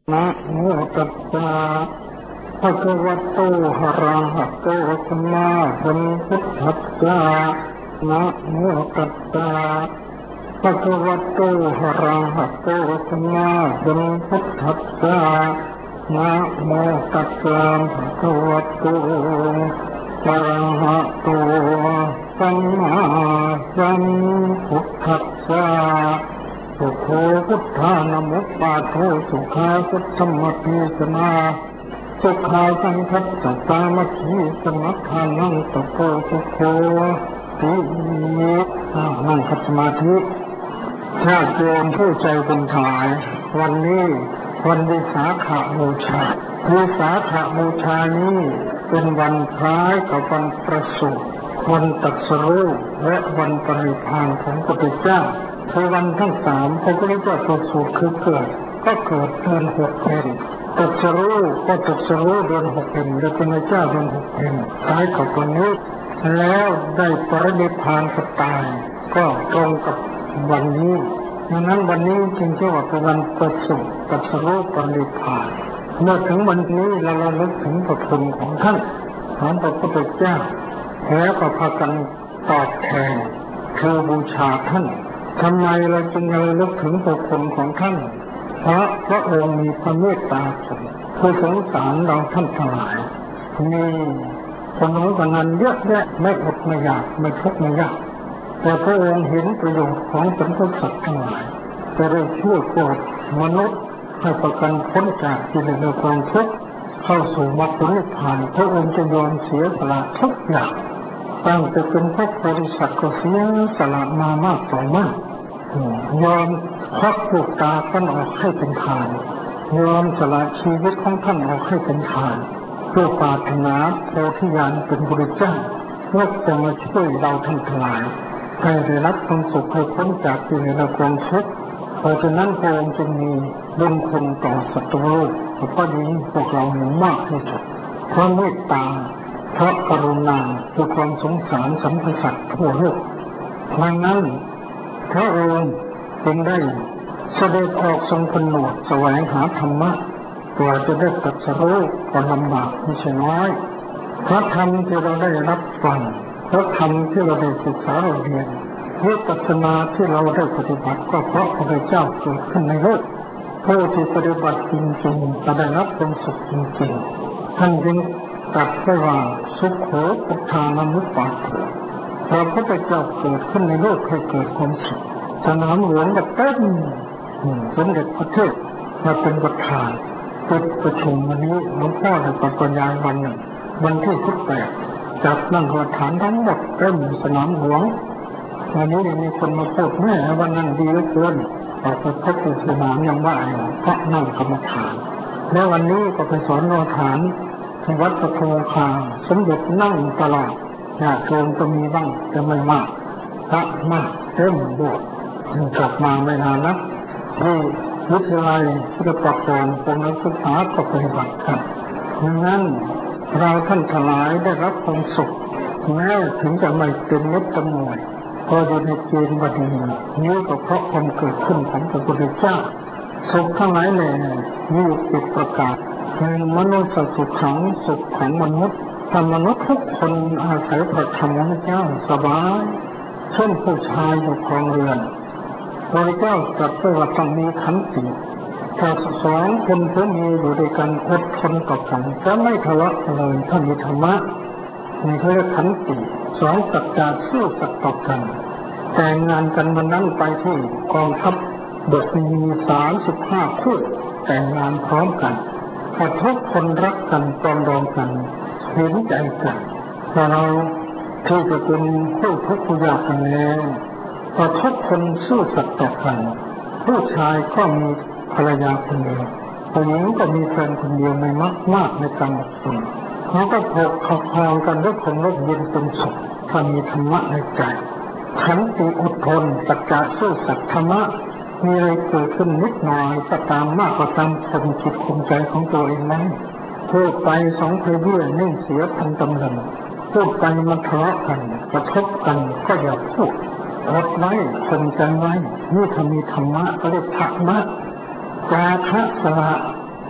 นะโมตัสสะภะคะวะโตอะระหะโตสัมมาสัมพุทธัสสะนะโมตัสสะภะคะวะโตอะระหะโตสัมมาสัมพุทธัสสะนะโมตัสสะภะคะวะโตอะระหะโตสัมมาสัมพุทธัสสะสุโขพุทธานะมุปปาโทสุขาสัทธมเทศนาสุขาสังคัสสะสามัคคีสมัคคานังตะโกสุโขตินั่งคัดสมาธิญาติโยมผู้ใจบุญทั้งหลายวันนี้วันวิสาขบูชาวิสาขบูชานี้เป็นวันคล้ายกับวันประสูติวันตรัสรู้และวันปรินิพพานของพระพุทธเจ้าคือวันทั้งสามพระพุทธเจ้าประสูติคือเกิดก็เกิดเดือนหกเพนตรัสรู้ก็ตรัสรู้เดือนหกเพนและเป็นพระเจ้าเดือนหกเพนคล้ายกับวันนี้แล้วได้ปรินิพพานก็ตายก็ตรงกับวันนี้ดังนั้นวันนี้จึงเรียกว่าเป็นวันประสูติตรัสรู้ปรินิพพานเมื่อถึงวันนี้เราระลึกถึงพระคุณของท่านของพระพุทธเจ้าแล้วก็พากันตอบแทนคือบูชาท่านทำไมเราจึงระลึกถึงพระคุณของท่านเพราะพระองค์มีพระเมตตาสูงผู้สงสารเราท่านทั้งหลายมีสมองกันนั้นเยอะแยะไม่อดไม่อยากไม่ทุกข์ไม่ยากแต่พระองค์เห็นประโยชน์ของสรรพสัตว์ทั้งหลายจะได้ช่วยโปรดมนุษย์ให้ประกันพ้นจากกิเลสและความทุกข์เข้าสู่มรรคผลนิพพานพระองค์จะยอมเสียสละทุกอย่างตั้งแต่เป็นพระโพธิสัตว์ก็เสียสละมามากต่อมากยอมควักลูกตาท่านออกให้เป็นทานยอมสละชีวิตของท่านออกให้เป็นทานเพื่อปรารถนาโพธิญาณเป็นบุรุษเจ้าเพื่อจะมาช่วยเราทั้งหลายให้ได้รับความสุขให้พ้นจากกิเลสและความทุกข์เพราะฉะนั้นพระองค์จึงมีบุญคุณต่อสัตว์โลกเพราะนี้พวกเราหนึ่งมากที่สุดเพราะเมตตาเพราะกรุณาด้วยความสงสารสรรพสัตว์ทั่วโลกดังนั้นพระองค์จึงได้เสด็จออกทรงผนวดแสวงหาธรรมะกว่าจะได้ตรัสรู้ก็ลำบากไม่ใช่น้อยพระธรรมที่เราได้รับฟังพระธรรมที่เราได้ศึกษาเราเรียนวิปัสสนาที่เราได้ปฏิบัติก็เพราะพระพุทธเจ้าเกิดขึ้นในโลกผู้ที่ปฏิบัติจริงๆจะได้รับความสุขจริงๆท่านจึงตรัสไว้ว่าสุขโขพุทธานามุปปาโถพระพุทธเจ้าเกิดขึ้นในโลกให้เกิดความสุขสนามหลวงก็เต็มสมเด็จพระเทพมาเป็นประธานประชุมวันนี้หลวงพ่อได้บรรยายวันหนึ่งวันที่18จัดนั่งประธานทั้งหมดเต็มสนามหลวงวันนี้มีคนมาพูดแม่วันนั้นดีเหลือเกินออกไปพบที่สนามยังว่าพระนั่งกรรมฐานแล้ววันนี้ก็ไปสอนกรรมฐานที่วัดปทุมคาสมเด็จนั่งตลอดญาติโยมก็มีบ้างแต่ไม่มากพระมากเต็มโบสถ์กลับมาไม่นานนักที่วิทยาลัยศิลปากรกรมนักศึกษาก็ปฏิบัติกันดังนั้นเราท่านทั้งหลายได้รับความสุขแม้ถึงจะไม่เป็นเม็ดจำนวนก็อยู่ในเกณฑ์ว่าดีนี้ก็เพราะความเกิดขึ้นของพระพุทธเจ้าสุขทั้งหลายแหล่มีอยู่10ประการเป็นมนุษย์สุขขังสุขของมนุษย์ถ้ามนุษย์ทุกคนอาศัยพระธรรมของพระเจ้าสบายเช่นผู้ชายอยู่ครองเรือนพระเจ้าตรัสว่าต้องมีขันติถ้าสองคนผัวเมียอยู่ด้วยกันอดทนต่อกันจะไม่ทะเลาะเลยถ้ามีธรรมะมีเขาเรียกขันติสองสัจจะซื่อสัตย์ต่อกันแต่งงานกันวันนั้นไปที่กองทัพบกมี35คู่แต่งงานพร้อมกันพอทุกคนรักกันปรองดองกันเห็นใจกันแต่เราที่จะเป็นผู้ทุกข์ผู้ยากกันแล้วพอทุกคนซื่อสัตย์ต่อกันผู้ชายก็มีภรรยาคนเดียวผู้หญิงก็มีแฟนคนเดียวไม่มากในการอดทนเขาก็พกเขาคลองกันด้วยความร่มเย็นเป็นสุขถ้ามีธรรมะในใจขันติอดทนสัจจะซื่อสัตย์ธรรมะมีอะไรเกิดขึ้นนิดหน่อยก็ตามมากก็ตามข่มจิตข่มใจของตัวเองนั้นพูดไปสองเพเยื่อนิ่งเสียพันตำลึงพูดไปมันทะเลาะกันกระทบกันก็อย่าพูดอดไว้ข่มใจไว้นี่ถ้ามีธรรมะก็เรียกธรรมะจาคะสละ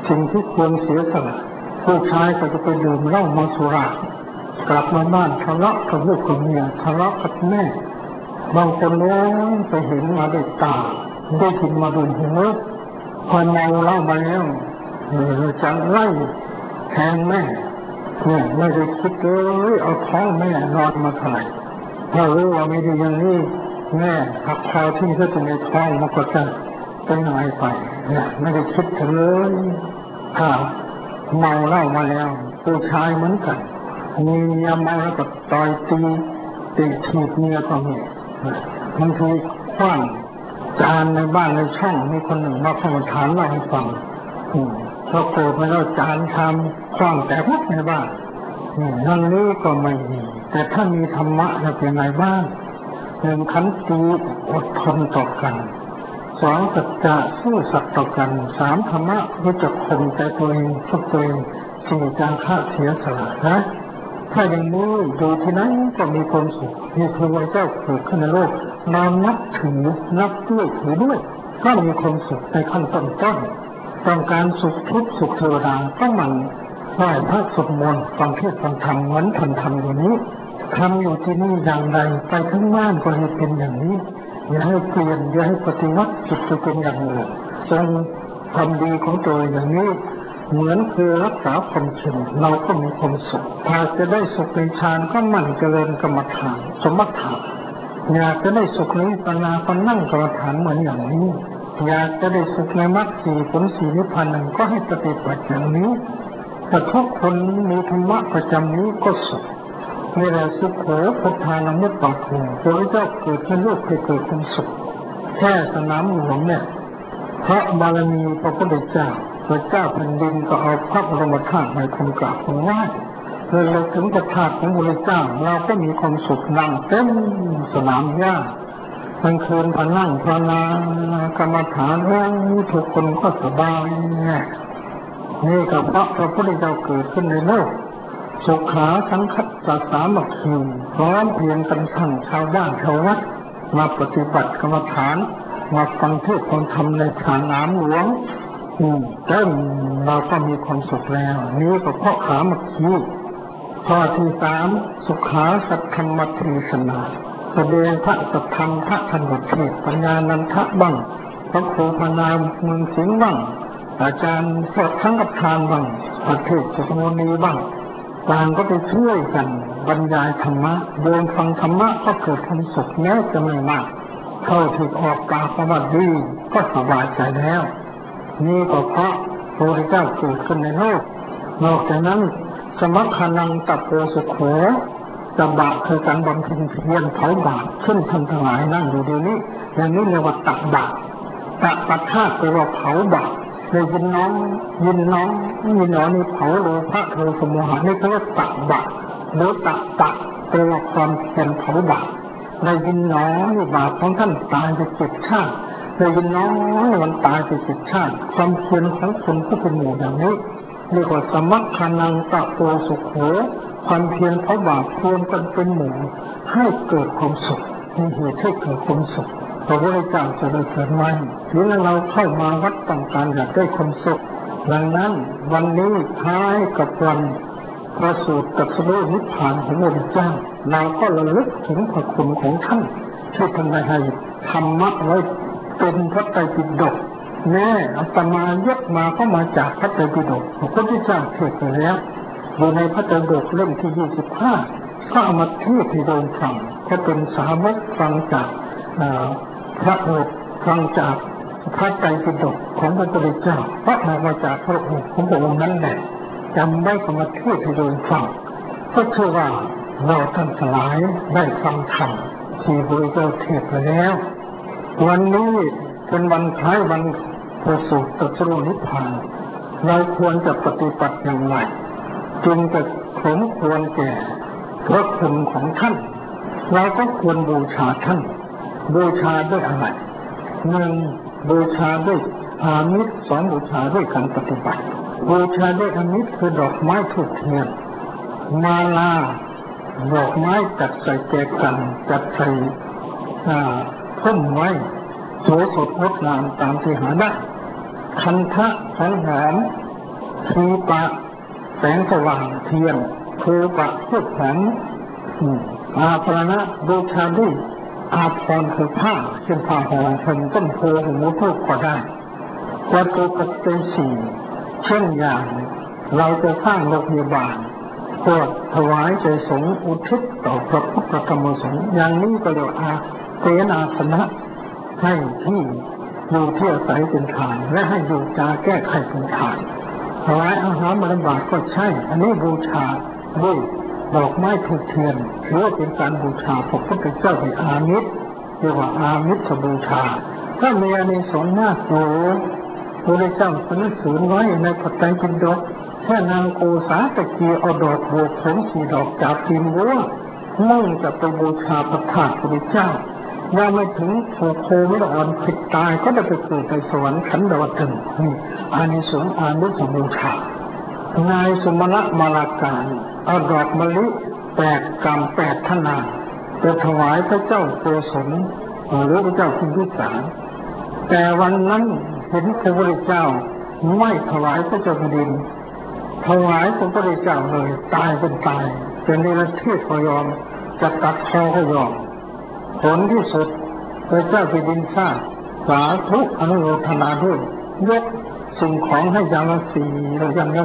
สิ่งที่ควรเสียสละผู้ชายก็จะไปดื่มเหล้าเมาสุรากลับมาบ้านทะเลาะกับลูกกับเมียทะเลาะกับแม่บางคนแล้วไปเห็นมาด้วยตาได้ยินมาด้วยหูพอเมาเหล้ามาแล้วจะไล่แทงแม่เนี่ยไม่ได้คิดเลยเอาท้องแม่นอนมาถ่ายถ้ารู้ว่าไม่ดีอย่างนี้แม่หักคอทิ้งซะจนในท้องมันก็จะเป็นหายไปเนี่ยไม่ได้คิดเลยถ้าเมาเหล้ามาแล้วผู้ชายเหมือนกันมีเมียเมาแล้วก็ต่อยตีถีบเมียก็มีบางทีขว้างจานในบ้านในช่องมีคนหนึ่งมาเข้ามาถามเราให้ฟังพอโกรธไปแล้วจานทำขว้างแต่พวกในบ้านนั่นนี้ก็ไม่มีแต่ถ้ามีธรรมะจะเป็นไงบ้างหนึ่งขันติอดทนต่อกันสองสัจจะซื่อสัตย์ต่อกันสามธรรมะรู้จักข่มใจตัวเองฝึกตัวเองสี่จาคะเสียสละนะถ้าอย่างนี้อยู่ที่ไหนก็มีความสุขมีพระเจ้าเกิดขึ้นในโลกมานับถือนับด้วยถือด้วยก็มีความสุขในขั้นต้นต้องการสุขทิพย์สุขเทวดาต้องมันไหว้พระสวดมนต์ฟังเทศน์ฟังธรรมเหมือนท่านทำอยู่นี้ทำอยู่ที่นี่อย่างใดไปทั้งบ้านก็ให้เป็นอย่างนี้อย่าให้เปลี่ยนอย่าให้ปฏิวัติจิตจะเป็นอย่างอื่นทรงทำดีของตัวอย่างนี้เหมือนคือรักษาความเชื่อเราก็มีความสุขถ้าจะได้สุขในฌานก็มั่นเจริญกรรมฐานสมถะอยากจะได้สุขในวิปัสสนาก็นั่งกรรมฐานเหมือนอย่างนี้อยากจะได้สุขในมรรคสี่ผลสี่นิพพานนั้นก็ให้ปฏิบัติอย่างนี้แต่ทุกคนมีธรรมะประจำนี้ก็สุขนี่แหละสุขโขพุทธานามุตตะโขพระเจ้าเกิดเป็นลูกให้เกิดความสุขแค่สนามหลวงเนี่ยพระบารมีพระพุทธเจ้าพระเจ้าแผ่นดินก็เอาพระบรมธาตุในคนกราบคนไหว้เมื่อเราถึงประธาตุของพระเจ้าเราก็มีความสุขนั่งเต็มสนามหญ้ากลางคืนพอนั่งภาวนากรรมฐานทุกคนก็สบายนี่ก็เพราะพระพุทธเจ้าเกิดขึ้นในโลกสุขาสังคัสสะสามัคคีพร้อมเพรียงกันทั้งชาวบ้านชาววัดมาปฏิบัติกรรมฐานมาฟังเทศน์ฟังธรรมในสนามหลวงเราก็มีความสุขแล้วนี่ก็เพราะขามัคคีข้อที่สามสุขาสัทธรรมเทศนาแสดงพระสัทธรรมพระธรรมเทศปัญญานันทะบ้างพระโคพนามเมืองสิงห์บ้างอาจารย์สดทั้งกับทานบ้างประเทศสุโขนีบ้างต่างก็ไปช่วยกันบรรยายธรรมะโยมฟังธรรมะก็เกิดความสุขแม้จะไม่มากเข้าถึงออกปากประวัติดีก็สบายใจแล้วนี่ก็เพราะพระเจ้าเกิดขึ้นในโลกนอกจากนั้นสมัคคนังตัปโปสุโขจะบาปคือการบำเพ็ญเพียรเผาบาปขึ้นทำทั้งหลายนั่งอยู่เดี๋ยวนี้อย่างนี้เรียกว่าตักบาปตักปัฏฐาแปลว่าเผาบาปเลยยินน้องนี่เผาโลภะโทสะโมหะนี่เขาเรียกตักบาปหรือตักแปลว่าความเพียรเผาบาปได้ยินน้องนี่บาปของท่านตายไป7 ชาติได้ยินน้องมันตายไป7 ชาติความเพียรของคนผู้เป็นหมู่อย่างนี้เรียกว่าสมัคคนังตัปโปสุโขความเพียรเผาบาปควรกันเป็นหมู่ให้เกิดความสุขมีเหตุให้เกิดความสุขพระพุทธเจ้าจะได้เกิดใหม่หรือเราเข้ามาวัดต้องการอยากได้ความสุขดังนั้นวันนี้ท้ายกับวันประสูติตรัสรู้นิพพานของพระพุทธเจ้าเราก็ระลึกถึงพระคุณของท่านที่ท่านได้ให้ธรรมะไว้เป็นพระไตรปิฎกแม่อาตมายกมาก็มาจากพระไตรปิฎกพระพุทธเจ้าเทศน์ไปแล้วอยู่ในพระไตรปิฎกเล่มที่25ก็เอามาเทศน์ให้โยมฟังก็เป็นสาวกฟังจากพระโอษฐ์ฟังจากพระไตรปิฎกของพระพุทธเจ้าเพราะมาจากพระโอษฐ์ของพระองค์นั้นแหละจำได้ก็มาเทศน์ให้โยมฟังก็เชื่อว่าเราท่านทั้งหลายได้ฟังธรรมที่พระพุทธเจ้าเทศน์ไปแล้ววันนี้เป็นวันคล้ายวันประสูติตรัสรู้นิพพานเราควรจะปฏิบัติอย่างไรจึงจะสมควรแก่พระคุณของท่านเราก็ควรบูชาท่านบูชาด้วยอะไร1บูชาด้วยอามิส2บูชาด้วยการปฏิบัติบูชาด้วยอามิสคือดอกไม้ทูบเทียนมาลาดอกไม้จัดใส่แจกันจัดใส่พุ่มไว้สวยสดงดงามตามที่หาได้คันทะของหอมทีปะแสงสว่างเทียนโคปะเพื่อแผงอาภรณะบูชาด้วยอาภรณ์คือผ้าเช่นผ้าห่มห่มต้นโพห่มมุทุก็ได้วัตถุปัจจัยสี่เช่นอย่างเราจะสร้างโรงพยาบาลเพื่อถวายใจสงฆ์อุทิศต่อพระพุทธธรรมสงฆ์อย่างนี้ก็เรียกอาเสนาสนะให้ที่อยู่ที่อาศัยเป็นทานและให้อยู่จาแก้ไขเป็นทานถวายอาหารบริบาตก็ใช่อันนี้บูชาด้วยดอกไม้ถูกเทียนถือว่าเป็นการบูชาพระพุทธเจ้าเป็นอามิตรเรียกว่าอามิตรบูชาถ้ามีอานิสงส์มากโยพระเจ้าสรรเสริญไว้ในพระไตรปิฎกแค่นางโกษาตะกีเอาดอกบัวผงสีดอกจากตีนวัวมุ่งจะไปบูชาพระธาตุพระเจ้ายังไม่ถึงถูกโควิดอ่อนผิดตายก็จะไปเกิดในสวรรค์ชั้นดาวดึงส์นี่อานิสงส์อามิสบูชานายสมณะมาลาการเอาดอกมะลิ8 กำ 8 ทนานไปถวายพระเจ้าโกศลหรือพระเจ้าพิมพิสารแต่วันนั้นเห็นพระพุทธเจ้าไม่ถวายพระเจ้าแผ่นดินถวายพระพุทธเจ้าเลยตายเป็นตายเป็นนิรเทศก็ยอมจะตัดคอก็ยอมผลที่สุดพระเจ้าแผ่นดินทราบสาธุอนุโมทนาด้วยยกสิ่งของให้อย่างละ4และอย่างละ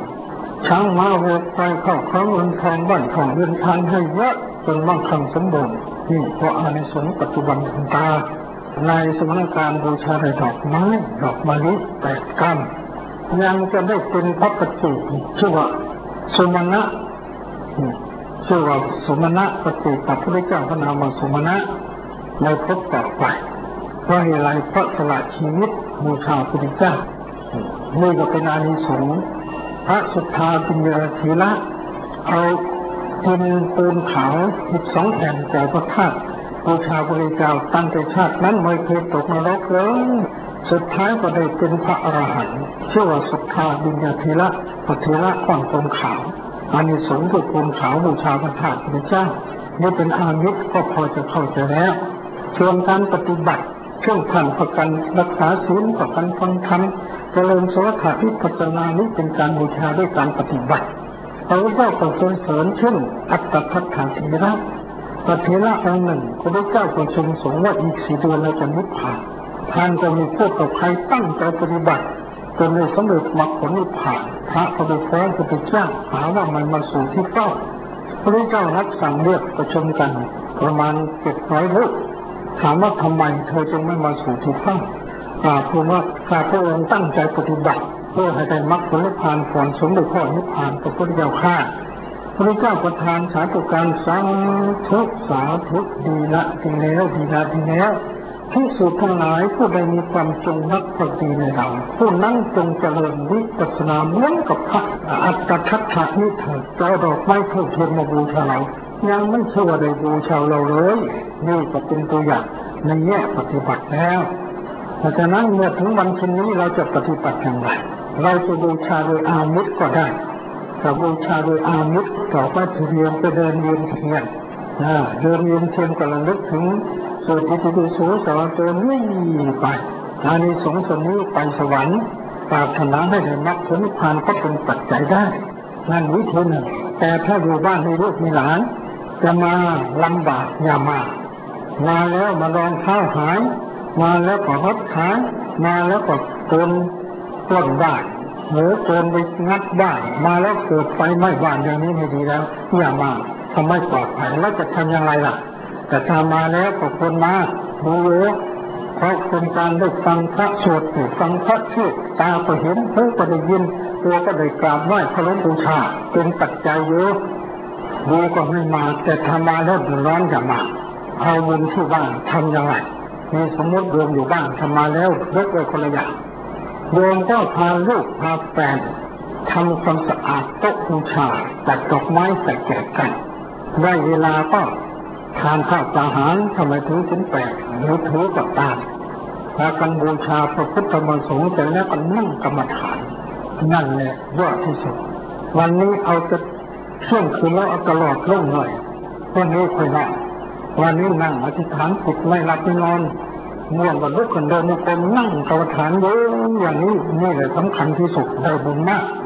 4ช้างม้าวัวควายเข้าของเงินทองบ้านของเรือนทานให้เยอะจนมั่งคั่งสมบูรณ์นี่เพราะอานิสงส์ปัจจุบันทันตานายสมณการบูชาในดอกไม้ดอกมะลิ8 กำยังจะได้เป็นพระปฏิชื่อว่าสมณะชื่อว่าสมณะปฏิปัพระพุทธเจ้าพระนามว่าสมณะในภพต่อไปเพราะอะไรเพราะสละชีวิตบูชาพระพุทธเจ้านี่ก็เป็นอานิสงส์พระสุทธาปิญญาธีระเอาดินปูนขาว12 แผ่นแก่พระธาตุบูชาพระพุทธเจ้าตั้งแต่ชาตินั้นไม่เคยตกนรกเลยสุดท้ายก็ได้เป็นพระอรหันต์ชื่อว่าสุทธาปิญญาธีระพระเถระก้อนปูนขาวอานิสงส์คือปูนขาวบูชาพระธาตุพระเจ้านี่เป็นอามิตรก็พอจะเข้าใจแล้วส่วนการปฏิบัติเครื่องท่านประกันรักษาศีลประกันฟังธรรมเจริญสมถะวิปัสสนานี้เป็นการบูชาด้วยการปฏิบัติพระพุทธเจ้าก็ทรงเสริญเช่นอัตตทัคคะเถระพระเถระองค์หนึ่งพระพุทธเจ้าก็ทรงสงว่าอีก4 เดือนเราจะนิพพานท่านก็มีพูดกับใครตั้งใจปฏิบัติจนได้สำเร็จมรรคผลนิพพานพระก็ไปฟ้องพระพุทธเจ้าหาว่ามันมาสู่ที่เฝ้าพระพุทธเจ้านัดสั่งเรียกประชุมกันประมาณ700 รูปถามว่าทำไมเธอจึงไม่มาสู่ที่เฝ้าพูดว่าข้าพระองค์ตั้งใจปฏิบัติเพื่อให้ได้มรรคผลนิพพานก่อนสมเด็จพระนิพพานพระพุทธเจ้าข้าพระเจ้าประทานสาธุการสาธุสาธุดีละดีแล้วดีละดีแล้วภิกษุทั้งหลายผู้ใดมีความจงรักภักดีในเราผู้นั้นจงเจริญวิปัสสนาเหมือนกับพระอัตถทัคคะนี้เถิดเจ้าดอกไม้ทูบเทียนมาบูชาเรายังไม่เชื่อได้บูชาเราเลยนี่ก็เป็นตัวอย่างในแง่ปฏิบัติแล้วเพราะฉะนั้นเมื่อถึงวันเช่นนี้เราจะปฏิบัติอย่างไรเราจะบูชาโดยอามิตรก็ได้แต่บูชาโดยอามิตรต่อไปเรียนไปเดินเวียนเทียนเดินเวียนเทียนก็ระลึกถึงสุติติโสสาวโจนี่ไปอานิสงส์ส่วนนี้ไปสวรรค์ปรารถนาให้ได้มรรคผลนิพพานก็เป็นปัจจัยได้นั่นวิธีหนึ่งแต่ถ้าอยู่บ้านมีลูกมีหลานจะมาลำบากอย่ามาแล้วมาลองเท้าหายมาแล้วก็รถขายมาแล้วก็โกนปล้นบ้านหรือโกนไปงัดบ้านมาแล้วเกิดไฟไหม้บ้านอย่างนี้ไม่ดีแล้วอย่ามาทำให้ปลอดภัยแล้วจะทำอย่างไรล่ะแต่ถ้ามาแล้วก็ควรมาดูเพราะเป็นการได้ฟังพระสวดฟังพระเทศตาก็เห็นหูก็ได้ยินตัวก็ได้กราบไหว้เคารพบูชาเป็นปัจจัยเยอะดูก็ไม่มาแต่ถ้ามาแล้วเดือดร้อนอย่ามาเอาเงินที่บ้านทำอย่างไรมีสมมติโยมอยู่บ้านทำมาแล้วเลิกเลยคนละอย่างโยมก็พาลูกพาแฟนทำความสะอาดโต๊ะบูชาจัดดอกไม้ใส่แจกกันได้เวลาก็ทานข้าวอาหารทำไมถือศีล8หรือถือกับตามพากันบูชาพระพุทธธรรมสงฆ์เสร็จแล้วก็นั่งกรรมฐานนั่นแหละยอดที่สุดวันนี้เอาจะเที่ยงคืนแล้วเอาตลอดล่วงหน่อยวันนี้ค่อยนอนวันนี้นั่งอธิษฐานจิตไม่หลับไม่นอนม่วงกับลุกขึ้นเดินในกรมนั่งกรรมฐานเยอะอย่างนี้นี่แหละสำคัญที่สุดได้บุญมาก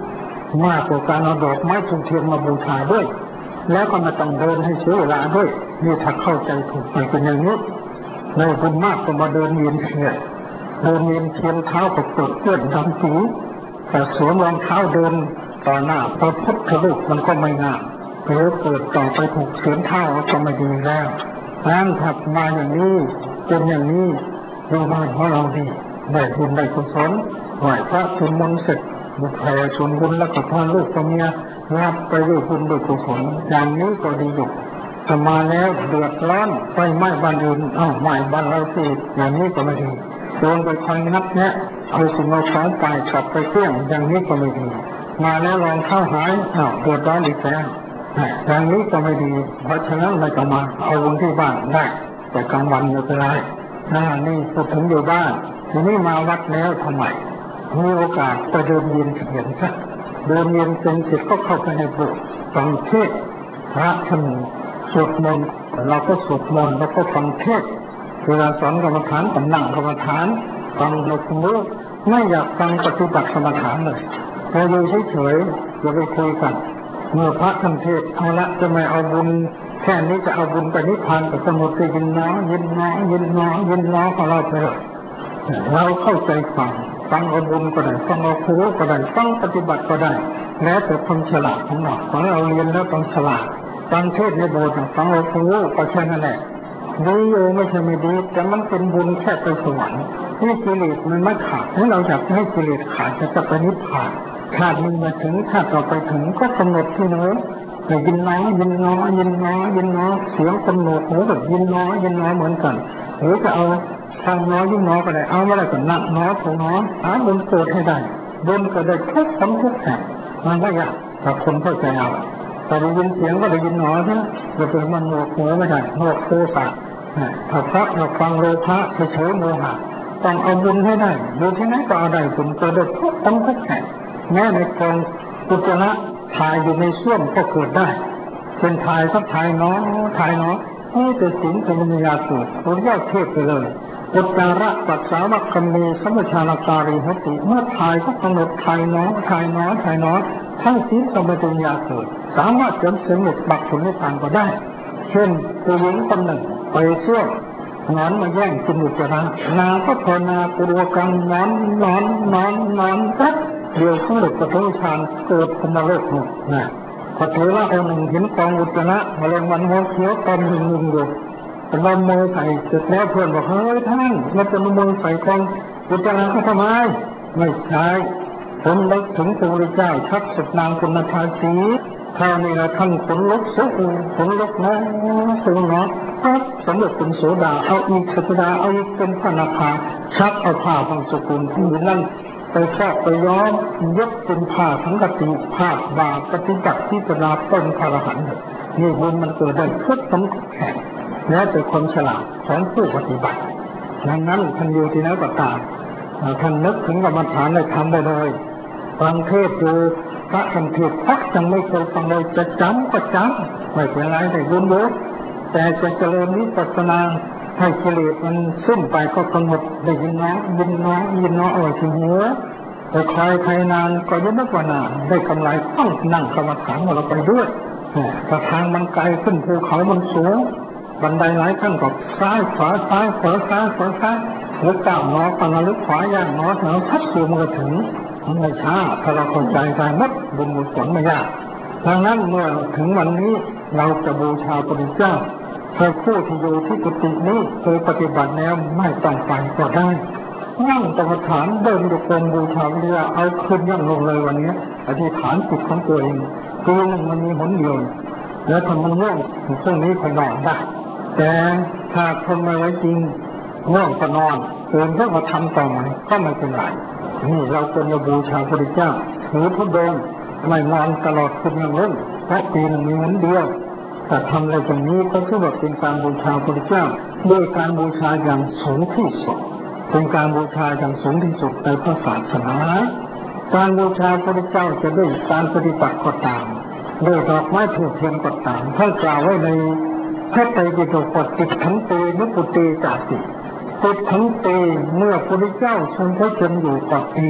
มากกว่าการเอาดอกไม้ทูบเทียนมาบูชาด้วยแล้วก็มาต้องเดินให้เสียเวลาด้วยนี่ถ้าเข้าใจถูกไปเป็นอย่างนี้ในบุญมากก็มาเดินเวียนเทียนเดินเวียนเทียนเท้าก็เปิดเปื้อนดำสีแต่สวมรองเท้าเดินต่อหน้าพระพุทธรูปมันก็ไม่งามหรือเปิดต่อไปถูกเสียนเท้าก็ไม่ดีแล้วนั่นถัดมาอย่างนี้เป็นอย่างนี้โยมบ้านของเราดีได้บุญได้กุศลไหว้พระสวดมนต์เสร็จบุญแผ่ส่วนบุญแล้วก็พาลูกพาเมียรับไปด้วยบุญด้วยกุศลอย่างนี้ก็ดีอยู่ถ้ามาแล้วเดือดร้อนไฟไหม้บ้านอื่นไหม้บ้านเราสิอย่างนี้ก็ไม่ดีโดนไปคอยนับแนะเอาสิ่งเอาของไปขับไปเที่ยงอย่างนี้ก็ไม่ดีมาแล้วรองเท้าหายเดือดร้อนอีกแล้วอย่างนี้ก็ไม่ดีเพราะฉะนั้นเราจะมาเอาบุญที่บ้านได้แต่กลางวันไม่เป็นไรนี่พูดถึงอยู่บ้านทีนี้มาวัดแล้วทำไมมีโอกาสไปเดินเวียนเทียนซะเดินเวียนเสร็จก็เข้าไปในโบสถ์ฟังเทศน์พระท่านสวดมนต์เราก็สวดมนต์แล้วก็ฟังเทศน์เวลาสอนกรรมฐานก็นั่งกรรมฐานฟังเราคุณรู้ไม่อยากฟังปฏิบัติกรรมฐานเลยจะอยู่เฉยๆอย่าไปคุยกันเมื่อพระท่านเทศน์เอาละจะไม่เอาบุญแค่นี้จะเอาบุญไปนิพพานก็สมุทรยินน้อยินน้อยินน้อยินน้อของเราไปเลยเราเข้าใจฟังเอาบุญก็ได้ฟังเอาครูก็ได้ฟังปฏิบัติก็ได้แล้วแต่ความฉลาดของเราเรียนแล้วต้องฉลาดฟังเทศในโบสถ์ฟังเอาครูก็แค่นั้นแหละดีอยู่ไม่ใช่ไม่ดีแต่มันเป็นบุญแค่ไปสวรรค์นี่กิเลสมันไม่ขาดถ้าเราอยากให้กิเลสขาดจะไปนิพพานชาตินี้มาถึงชาติต่อไปถึงก็กำหนดที่เนื้อยินน้อยยินน้อยยินน้อยยินน้อยเสียงกำหนดหูแบบยินน้อยยินน้อยเหมือนกันหรือจะเอาทางน้อยยิ่งน้อยก็ได้เอาไม่ได้ก็นักน้อยของน้อยหาบุญเกิดให้ได้บุญก็ได้ทุกข์ทุกแห่งมันไม่ยากถ้าคนเข้าใจเอาแต่ได้ยินเสียงก็ได้ยินน้อยนะจะเป็นมันหนวกหูไม่ได้หนวกโทสะถ้าพระเราฟังโลภะเฉยโมหะต้องเอาบุญให้ได้ดูที่ไหนก็เอาได้บุญเกิดได้ทุกข์ทุกแห่งแม้ในกองอุจจาระถ่ายอยู่ในส้วมก็เกิดได้เป็นถ่ายก็ถ่ายน้อยนี่เป็นสิ่งสมุนยาเกิดผลยอดเทพไปเลยอุจจาระปัสสาวะกัมมีสัมปชานาการีหติเมื่อถ่ายก็กำหนดถ่ายน้อยทั้งสิ่งสมุนยาเกิดสามารถจนสำเร็จบักผลนิพพานก็ได้เช่นตัวหญิงคนหนึ่งไปส้วมนอนมาแย่งกินอุจจาระนางก็ภาวนาปุโรกังนอนปั๊บเดี๋ยวสำเร็จปฐมฌานเกิดพรหมโลกนะพอเทวะองค์หนึ่งเห็นกองอุจจาระมาลงวันหัวเขียวตอมหนึ่งอยู่แต่เราโมยใส่เสร็จแล้วเพื่อนบอกเฮ้ยท่านเราจะมาโมยใส่กองอุจจาระเขาทำไมไม่ใช่ผมนึกถึงพระพุทธเจ้าชักสุดนางคุณธาสีท่านี่นะท่านขนลุกสูงขนลุกนะสูงเนาะครับสำเร็จเป็นโสดาเอาอีกโสดาเอาอีกเป็นพระนาคาชักเอาผ้าบางสกุลที่นั่นไปแทรกไปย้อมยกเป็นผ้าสังฆติผ้าบาปฏิบัติที่จะรับต้นพระอรหันต์นี่บุญมันเกิดได้ทุกทั้งแห่งแล้วแต่ความฉลาดของผู้ปฏิบัติดังนั้นท่านอยู่ที่ไหนก็ตามท่านนึกถึงกรรมฐานได้ทำได้เลยฟังเทศดูพระท่านเทศพักจังไม่เคยฟังเลยจะจำก็จำไม่เป็นไรได้บุญเยอะแต่จะเจริญวิปัสสนาให้กิเลสมันสิ้นไปก็กำหนดได้ยินน้อยเอาไว้ที่หัวแต่คอยใครนานก็ยิ่งมากกว่านานได้กำไรต้องนั่งกรรมฐานของเราไปด้วยแต่ทางมันไกลขึ้นภูเขามันสูงบันไดหลายขั้นก็ซ้ายขวาหรือก้าวหนอปังหรือขวาย่างหนอแล้วทัดสู่มันก็ถึงไม่ช้าถ้าเราเข้าใจได้หมดบุญกุศลไม่ยากดังนั้นเมื่อถึงวันนี้เราจะบูชาพระพุทธเจ้าให้ผู้ที่อยู่ที่กุฏินี้เคยปฏิบัติแล้วไม่ต้องไปก็ได้นั่งกรรมฐานเดินโยกบูชาพระพุทธเจ้าเอาขึ้นยั่งลงเลยวันนี้อธิษฐานจิตของตัวเองคือมันมีหนเดียวแล้วทำมันง่วงพวกนี้คนนอนได้แต่ถ้าคนไม่ไว้จริงง่วงก็นอนตื่นก็มาทำต่อใหม่ก็ไม่เป็นไรนี่เราควรจะบูชาพระพุทธเจ้าถือทุดงไม่นอนตลอดคืนยังเล่นเพราะปีหนึ่งมีหนเดียวแต่ทำอะไรอย่างนี้ก็คือว่าเป็นการบูชาพระพุทธเจ้าโดยการบูชาอย่างสูงที่สุดเป็นการบูชาอย่างสูงที่สุดในพระศาสนาการบูชาพระพุทธเจ้าจะด้วยการปฏิบัติก็ตามด้วยดอกไม้ถูกเทียนก็ตามท่านกล่าวไว้ในพระไตรปิฎกว่าติขันเตนุปุเตจาติติขันเตเมื่อพระพุทธเจ้าทรงพระชนอยู่กับที่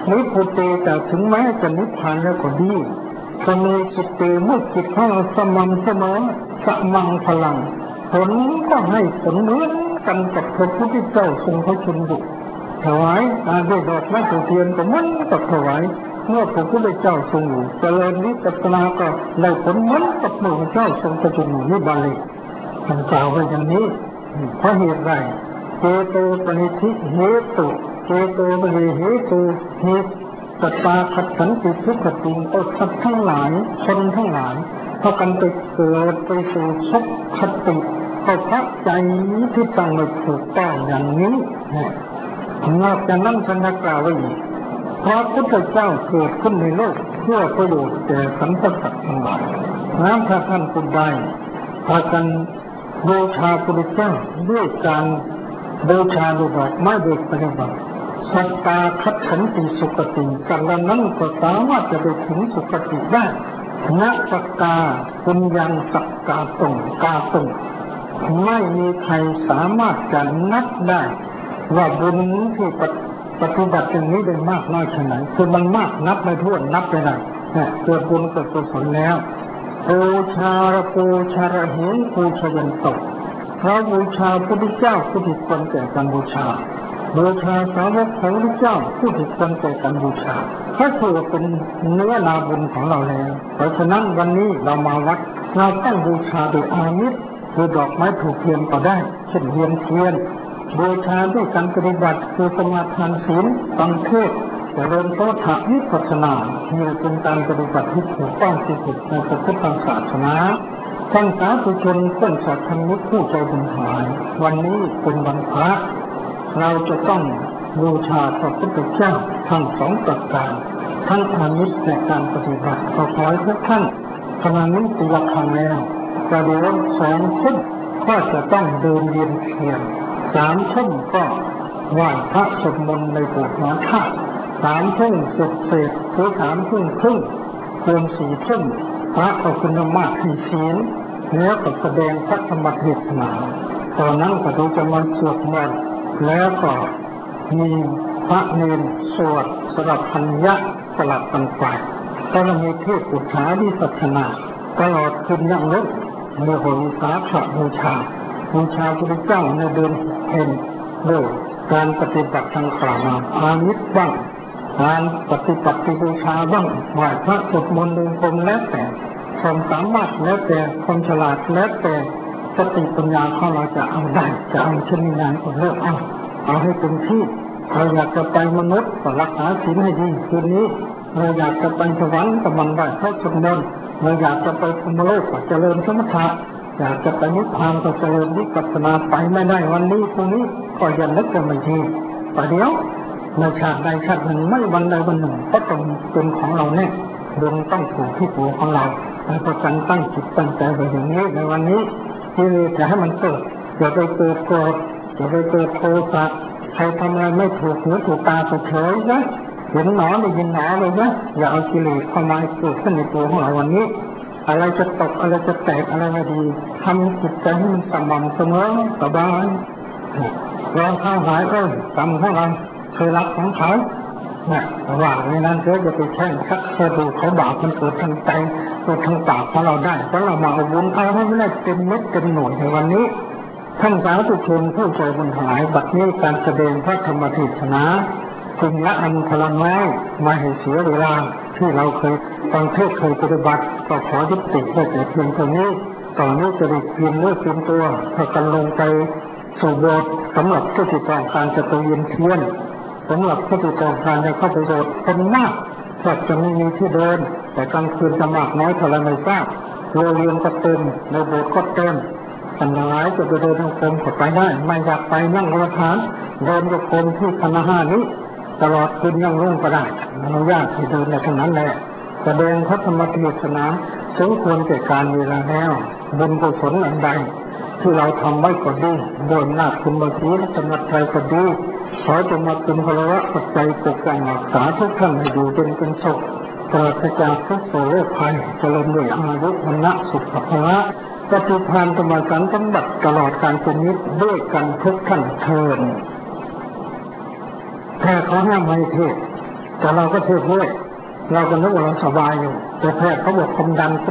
นิพพุติแต่ถึงแม้จะนิพพานแล้วก็ดีสมีสุติเมื่อจิตของเราสม่ำเสมอสมังพลังผลก็ให้ผลเหมือนกันกับพระพุทธเจ้าทรงพระชนอยู่ถวายด้วยดอกไม้ถูกเทียนก็เหมือนกับถวายเมื่อพระพุทธเจ้าทรงอยู่เจริญวิปัสสนาก็ได้ผลเหมือนกับพระพุทธเจ้าทรงพระชนอยู่นี่บาลีท่านกล่าวไว้อย่างนี้เพราะเหตุไรเจโตปนิธิเหตุเจโตปนิเหตุเหตุสัตตาขัดขันติทุกขติก็สัตว์ทั้งหลายคนทั้งหลายพากันไปเกิดไปสู่ทุกขติก็เพราะใจที่ตั้งไม่ถูกต้องอย่างนี้นอกจากนั้นท่านกล่าวไว้อีกพระพุทธเจ้าเกิดขึ้นในโลกเพื่อประโยชน์แก่สรรพสัตว์ทั้งหลายถ้าท่านผู้ใดพากันบูชาพระพุทธเจ้าด้วยการบูชาด้วยดอกไม้โดยปฏิบัติสัตตาคัดขันติสุขติจากนั้นก็สามารถจะไปถึงสุขติได้นักสักกาปุญญังสักกาตงกาตงไม่มีใครสามารถจะนับได้ว่าบุญที่ปฏิบัติอย่างนี้ได้มากน้อยแค่ไหนคือมันมากนับไม่ถ้วนนับไปไหนเกิดบุญเกิดกุศลแล้วบูชาระเหงบูชยันตกเพราะบูชาพระพุทธเจ้าผู้ที่ควรแก่การบูชาบูชาสาวกของพระเจ้าผู้ที่ควรแก่การบูชาถ้าถือเป็นเนื้อนาบุญของเราแล้วเพราะฉะนั้นวันนี้เรามาวัดเราต้องบูชาโดยอามิตรคือดอกไม้ถูกเทียนก็ได้เช่นเวียนเทียนบูชาด้วยการปฏิบัติคือสมาทานศีลฟังเทศน์เจริญโตถะวิปัสสนานี่เป็นการปฏิบัติที่ถูกต้องที่สุดในพระพุทธศาสนาท่านสาธุชนเพื่อนสัตว์ธรรมิกผู้ใจบุญหายวันนี้เป็นวันพระเราจะต้องบูชาพระพุทธเจ้าทั้งสองประการทั้งอามิตรและการปฏิบัติขอให้ทุกท่านขณะนี้ตีละครั้งแล้วประเดี๋ยว2 ทุ่มก็จะต้องเดินเวียนเทียน3 ทุ่มก็ไหว้พระสวดมนต์ในโบสถ์นาคา3 ทุ่มเสร็จหรือ3 ทุ่มครึ่งเกิน4 ทุ่มพระก็คุณมาศให้ศีลแล้วก็แสดงพระธรรมเทศนาตอนนั้นก็จะมาสวดมนต์แล้วก็มีพระเนรสวดสลับพัญญะสลับกันไปก็มีเทศอุทาวิสัชนาตลอดคืนยังลดเมื่อวันสาขบูชาพระพุทธเจ้าในเดือนเพ็ญด้วยการปฏิบัติทางกล่าวอามิตรบ้างการปฏิบัติบูชาบ้างไหว้พระสวดมนต์เดินกรมแล้วแต่ความสามารถแล้วแต่ความฉลาดแล้วแต่สติปัญญาของเราจะเอาได้จะเอาเช่นนี้นั้นก็เลิกเอาให้เต็มที่เราอยากจะไปมนุษย์ก็รักษาศีลให้ดีคืนนี้เราอยากจะไปสวรรค์ก็มันได้เพราะสวดมนต์เราอยากจะไปพรหมโลกก็เจริญสมถะอยากจะไปนิพพานก็เจริญวิปัสสนาไปไม่ได้วันนี้พรุ่งนี้ก็อย่านึกว่าไม่ดีแต่เดี๋ยวในชาติใดชาติหนึ่งไม่วันใดวันหนึ่งก็ต้องเป็นของเราแน่ดวงต้องถูกที่ตัวของเราประกันตั้งจิตตั้งใจไว้อย่างนี้ในวันนี้ที่จะให้มันเกิดอย่าไปเกิดโกรธอย่าไปเกิดโทสะใครทำอะไรไม่ถูกเนื้อถูกตาก็เฉยนะเห็นหนอได้ยินหนอเลยนะอย่าเอากิเลสเข้ามาเกิดขึ้นในตัวของเราวันนี้อะไรจะตกอะไรจะแตกอะไรไม่ดีทำจิตใจให้มันสม่ำเสมอสบายรองเท้าหายกรรมของเราเคยรักของเขาว่าในนั้นเสียจะไปแช่งชักเธอดูเขาบาปมันเกิดทางใจเกิดทางปากของเราได้เพราะเรามาเอาบุญเอาให้ไม่ได้เต็มเม็ดเต็มหน่วยในวันนี้ท่านสาธุชนผู้ใจบุญหายบัดนี้การแสดงพระธรรมเทศนาจึงละอันพลังไว้มาให้เสียเวลาที่เราเคยฟังเทศเคยปฏิบัติก็ขอยุติได้แต่เพียงเท่านี้ต่อนนี้จะได้เพียงเนื้อเพียงตัวพากันลงไปสู่โบสถ์สำหรับผู้ที่ต้องการจะไปเวียนเทียนสำหรับผู้ที่ต้องการจะเข้าไปโบสถ์คนมากแทบจะไม่มีที่เดินแต่กลางคืนจะมากน้อยเท่าไรไม่ทราบโรงเรียนก็เต็มในโบสถ์ก็เต็มสันหลายจะไปเดินทางกรมก็ไปได้ไม่อยากไปนั่งกรรมฐานเดินกับกรมที่คณะ5นี้ตลอดคืนยังรุ่งก็ได้อนุญาตให้เดินในทั้งนั้นแหละแสดงพระธรรมเทศนาสมควรแก่การเวลาแล้วบุญกุศลอันใดที่เราทำไว้ก็ดีโดยหน้าคุณบารมีและกำลังใจก็ดีขอจงมาเป็นพลวัตปัจจัยปกป้องรักษาทุกท่านให้อยู่เป็นสุขปราศจากทุกโศกโรคภัยเจริญด้วยอายุวันนะสุขภาพปฏิภาณธรรมสันสมบัติตลอดการเป็นนิจด้วยกันทุกท่านเทินแต่ขอห้ามไม่เทศแต่เราก็เทด้วยเราก็นึกว่าเราสบายอยู่แต่แพทย์เขาบอกความดันขึ้น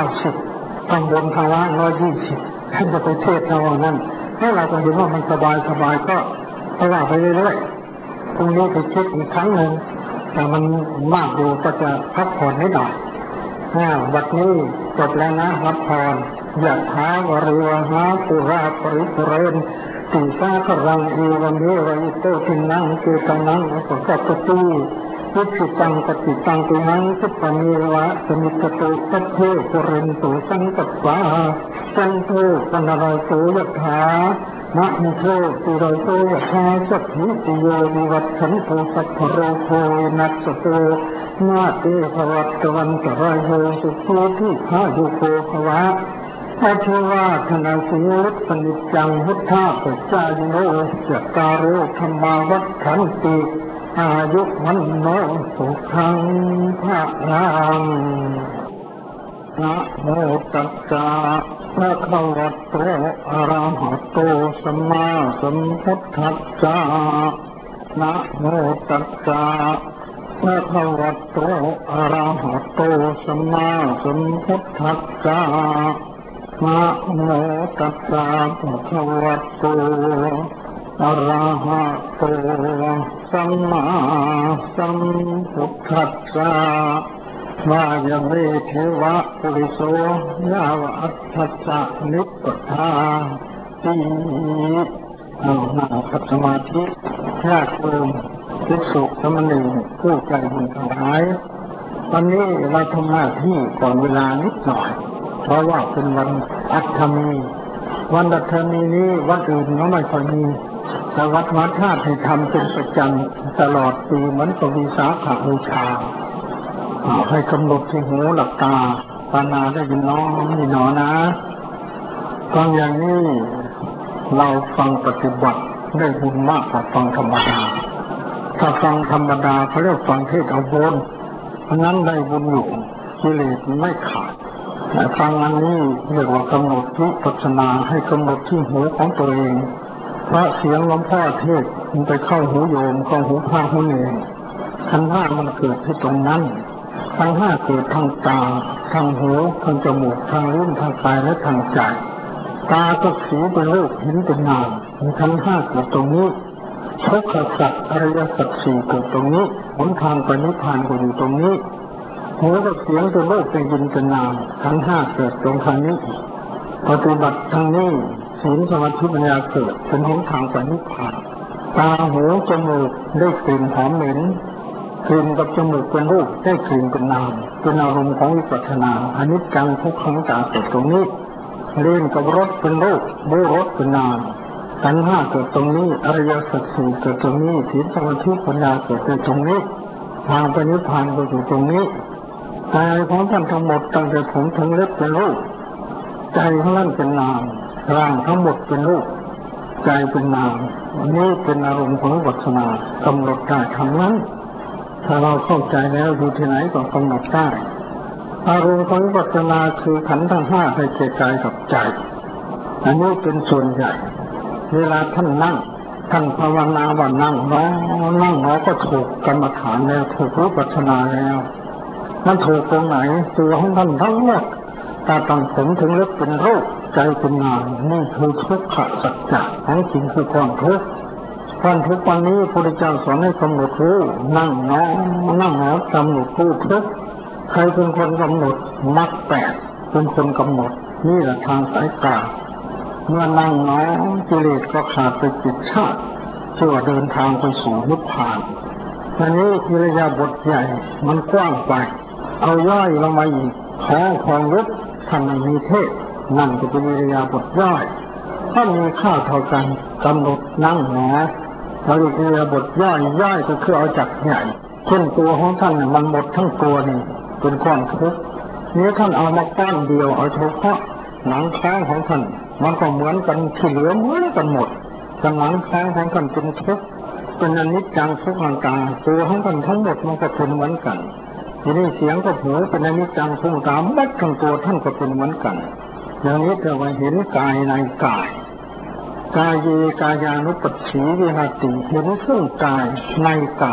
190ข้างบนภาวะ120ท่านจะไปเทศเราว่านั้นให้เราก็เห็นว่ามันสบายก็ว่าไปเรื่อยๆพรุ่งนี้ไปเช็คอีกครั้งหนึ่งแต่มันมากอยู่ก็จะพักผ่อนนิดหน่อยวัดนี้จบแล้วนะรับพรยะถาวริวหาปุราปริปุเรนติสาครังเอวเมวะอิโตทินังเกตังนังอุปกัปปติพุทธิตังปฏิตังตุหังสุปมีวะสมิตตุสัพเพปุเรนตุสังกัปปะจันโทปนารโสยะถามะมิโชติโรโสยะถาสัพพิติโยวิวัตชันโตสัพพโรโคนัสโตนาเตภวัตวันตรายโยสุโขทิภายุโกภวะอาชวาธนาสิยุตสนิจังพุทธาปัจจายโนจัตตารุธรรมาวัฏขันติอายุวันโนสุขังภะลังนะโมตัสสะภะคะวะโตอะระหะโตสัมมาสัมพุทธัสสะนะโมตัสสะภะคะวะโตอะระหะโตสัมมาสัมพุทธัสสะนะโมตัสสะภะคะวะโตอะระหะโตสัมมาสัมพุทธัสสะวายเมเทวะปุริโสยาวะอัตถัสสะนิพพทาตินั่งขัดสมาธิญาติโยมภิกษุสามเณรผู้ใจบุญทั้งหลายวันนี้เราทำหน้าที่ก่อนเวลานิดหน่อยเพราะว่าเป็นวันอัฐมีวันอัฐมีนี้วันอื่นก็ไม่ค่อยมีสวัสดิ์วัดธาตุให้ทำเป็นประจำตลอดปีเหมือนกับวิสาขบูชาให้กำหนดที่หูหลับตาปานาได้ยินน้องนี่หนอนะฟังอย่างนี้เราฟังปฏิบัติได้บุญมากกว่าฟังธรรมดาถ้าฟังธรรมดาเขาเรียกฟังเทศเอาบุญเพราะนั้นได้บุญอยู่กิเลสไม่ขาดแต่ฟังอันนี้เรียกว่ากำหนดวิปัสสนาให้กำหนดที่หูของตัวเองเพราะเสียงหลวงพ่อเทศมันไปเข้าหูโยมเข้าหูพระหูเนรขันธ์ห้ามันเกิดที่ตรงนั้นทั้งห้าเกิดทางตาทางหูทางจมูกทางลิ้นทางกายและทางใจตาก็สีเป็นรูปเห็นเป็นนามขันธ์ห้าเกิดตรงนี้ทุกขสัจอริยสัจสี่เกิดตรงนี้หนทางไปนิพพานก็อยู่ตรงนี้หูกับเสียงเป็นรูปเป็นยินเป็นนามขันธ์ห้าเกิดตรงทางนี้ปฏิบัติทางนี้ศีลสมาธิปัญญาเกิดเป็นหนทางไปนิพพานตาหูจมูกได้กลิ่นหอมเหม็นกลิ่นกับจมูกเป็นรูปได้กลิ่นเป็นนามเป็นอารมณ์ของวิปัสสนาอนิจจังทุกขังอนัตตาเกิดตรงนี้ลิ้นกับรสเป็นรูปบูรสเป็นนามขันธ์ห้าเกิดตรงนี้อริยสัจสี่เกิดตรงนี้ศีลสมาธิปัญญาเกิดตรงนี้ทางไปนิพพานก็อยู่ตรงนี้กายของท่านทั้งหมดตั้งแต่ผมถึงเล็บเป็นรูปใจของท่านเป็นนามร่างทั้งหมดเป็นรูปใจเป็นนามนี่เป็นอารมณ์ของวิปัสสนากำหนดได้ทั้งนั้นถ้าเราเข้าใจแล้วอยู่ที่ไหนก็กำหนดได้อารมณ์ของวิปัสสนาคือขันธ์ทั้งห้าให้แก่กายกับใจอันนี้เป็นส่วนใหญ่เวลาท่านนั่งท่านภาวนาว่านั่งเนาะนั่งเนาะก็ถูกกรรมฐานแล้วถูกวิปัสสนาแล้วมันถูกตรงไหนตัวของท่านทั้งหมดตาตั้งผมถึงเล็บเป็นรูปใจเป็นนามนี่คือทุกขสัจจะของจริงคือความทุกข์ท่านทุกวันนี้พระพุทธเจ้าสอนให้กำหนดรู้นั่งเนาะนั่งเนาะกำหนดรู้ทุกข์ใครเป็นคนกำหนดมรรคแปดเป็นคนกำหนดนี่แหละทางสายกลางเมื่อนั่งเนาะกิเลสก็ขาดไปจิตชาติชื่อว่าเดินทางไปสู่นิพพานอันนี้อิริยาบถใหญ่มันกว้างไปเอาย่อยลงมาอีกของยุบท่านมีเทศนั่นก็เป็นอิริยาบถย่อยถ้ามีค่าเท่ากันกำหนดนั่งเนาะเราอิริยาบถย่อยก็คือเอาจากใหญ่เช่นตัวของท่านมันหมดทั้งตัวนี่เป็นก้อนทุกข์นี้ท่านเอามาก้อนเดียวเอาเฉพาะหนังท้องของท่านมันก็เหมือนกันที่เหลือเหมือนกันหมดแต่หนังท้องของท่านเป็นทุกข์เป็นอนิจจังทุกขังตาตัวของท่านทั้งหมดมันก็เป็นเหมือนกันทีนี้เสียงกับหูเป็นอนิจจังทุกขังตาบัดทั้งตัวท่านก็เป็นเหมือนกันอย่างนี้เราเห็นกายในกายกายเยกายานุปัสสีวิหารติเห็นซึ่งกายในกาย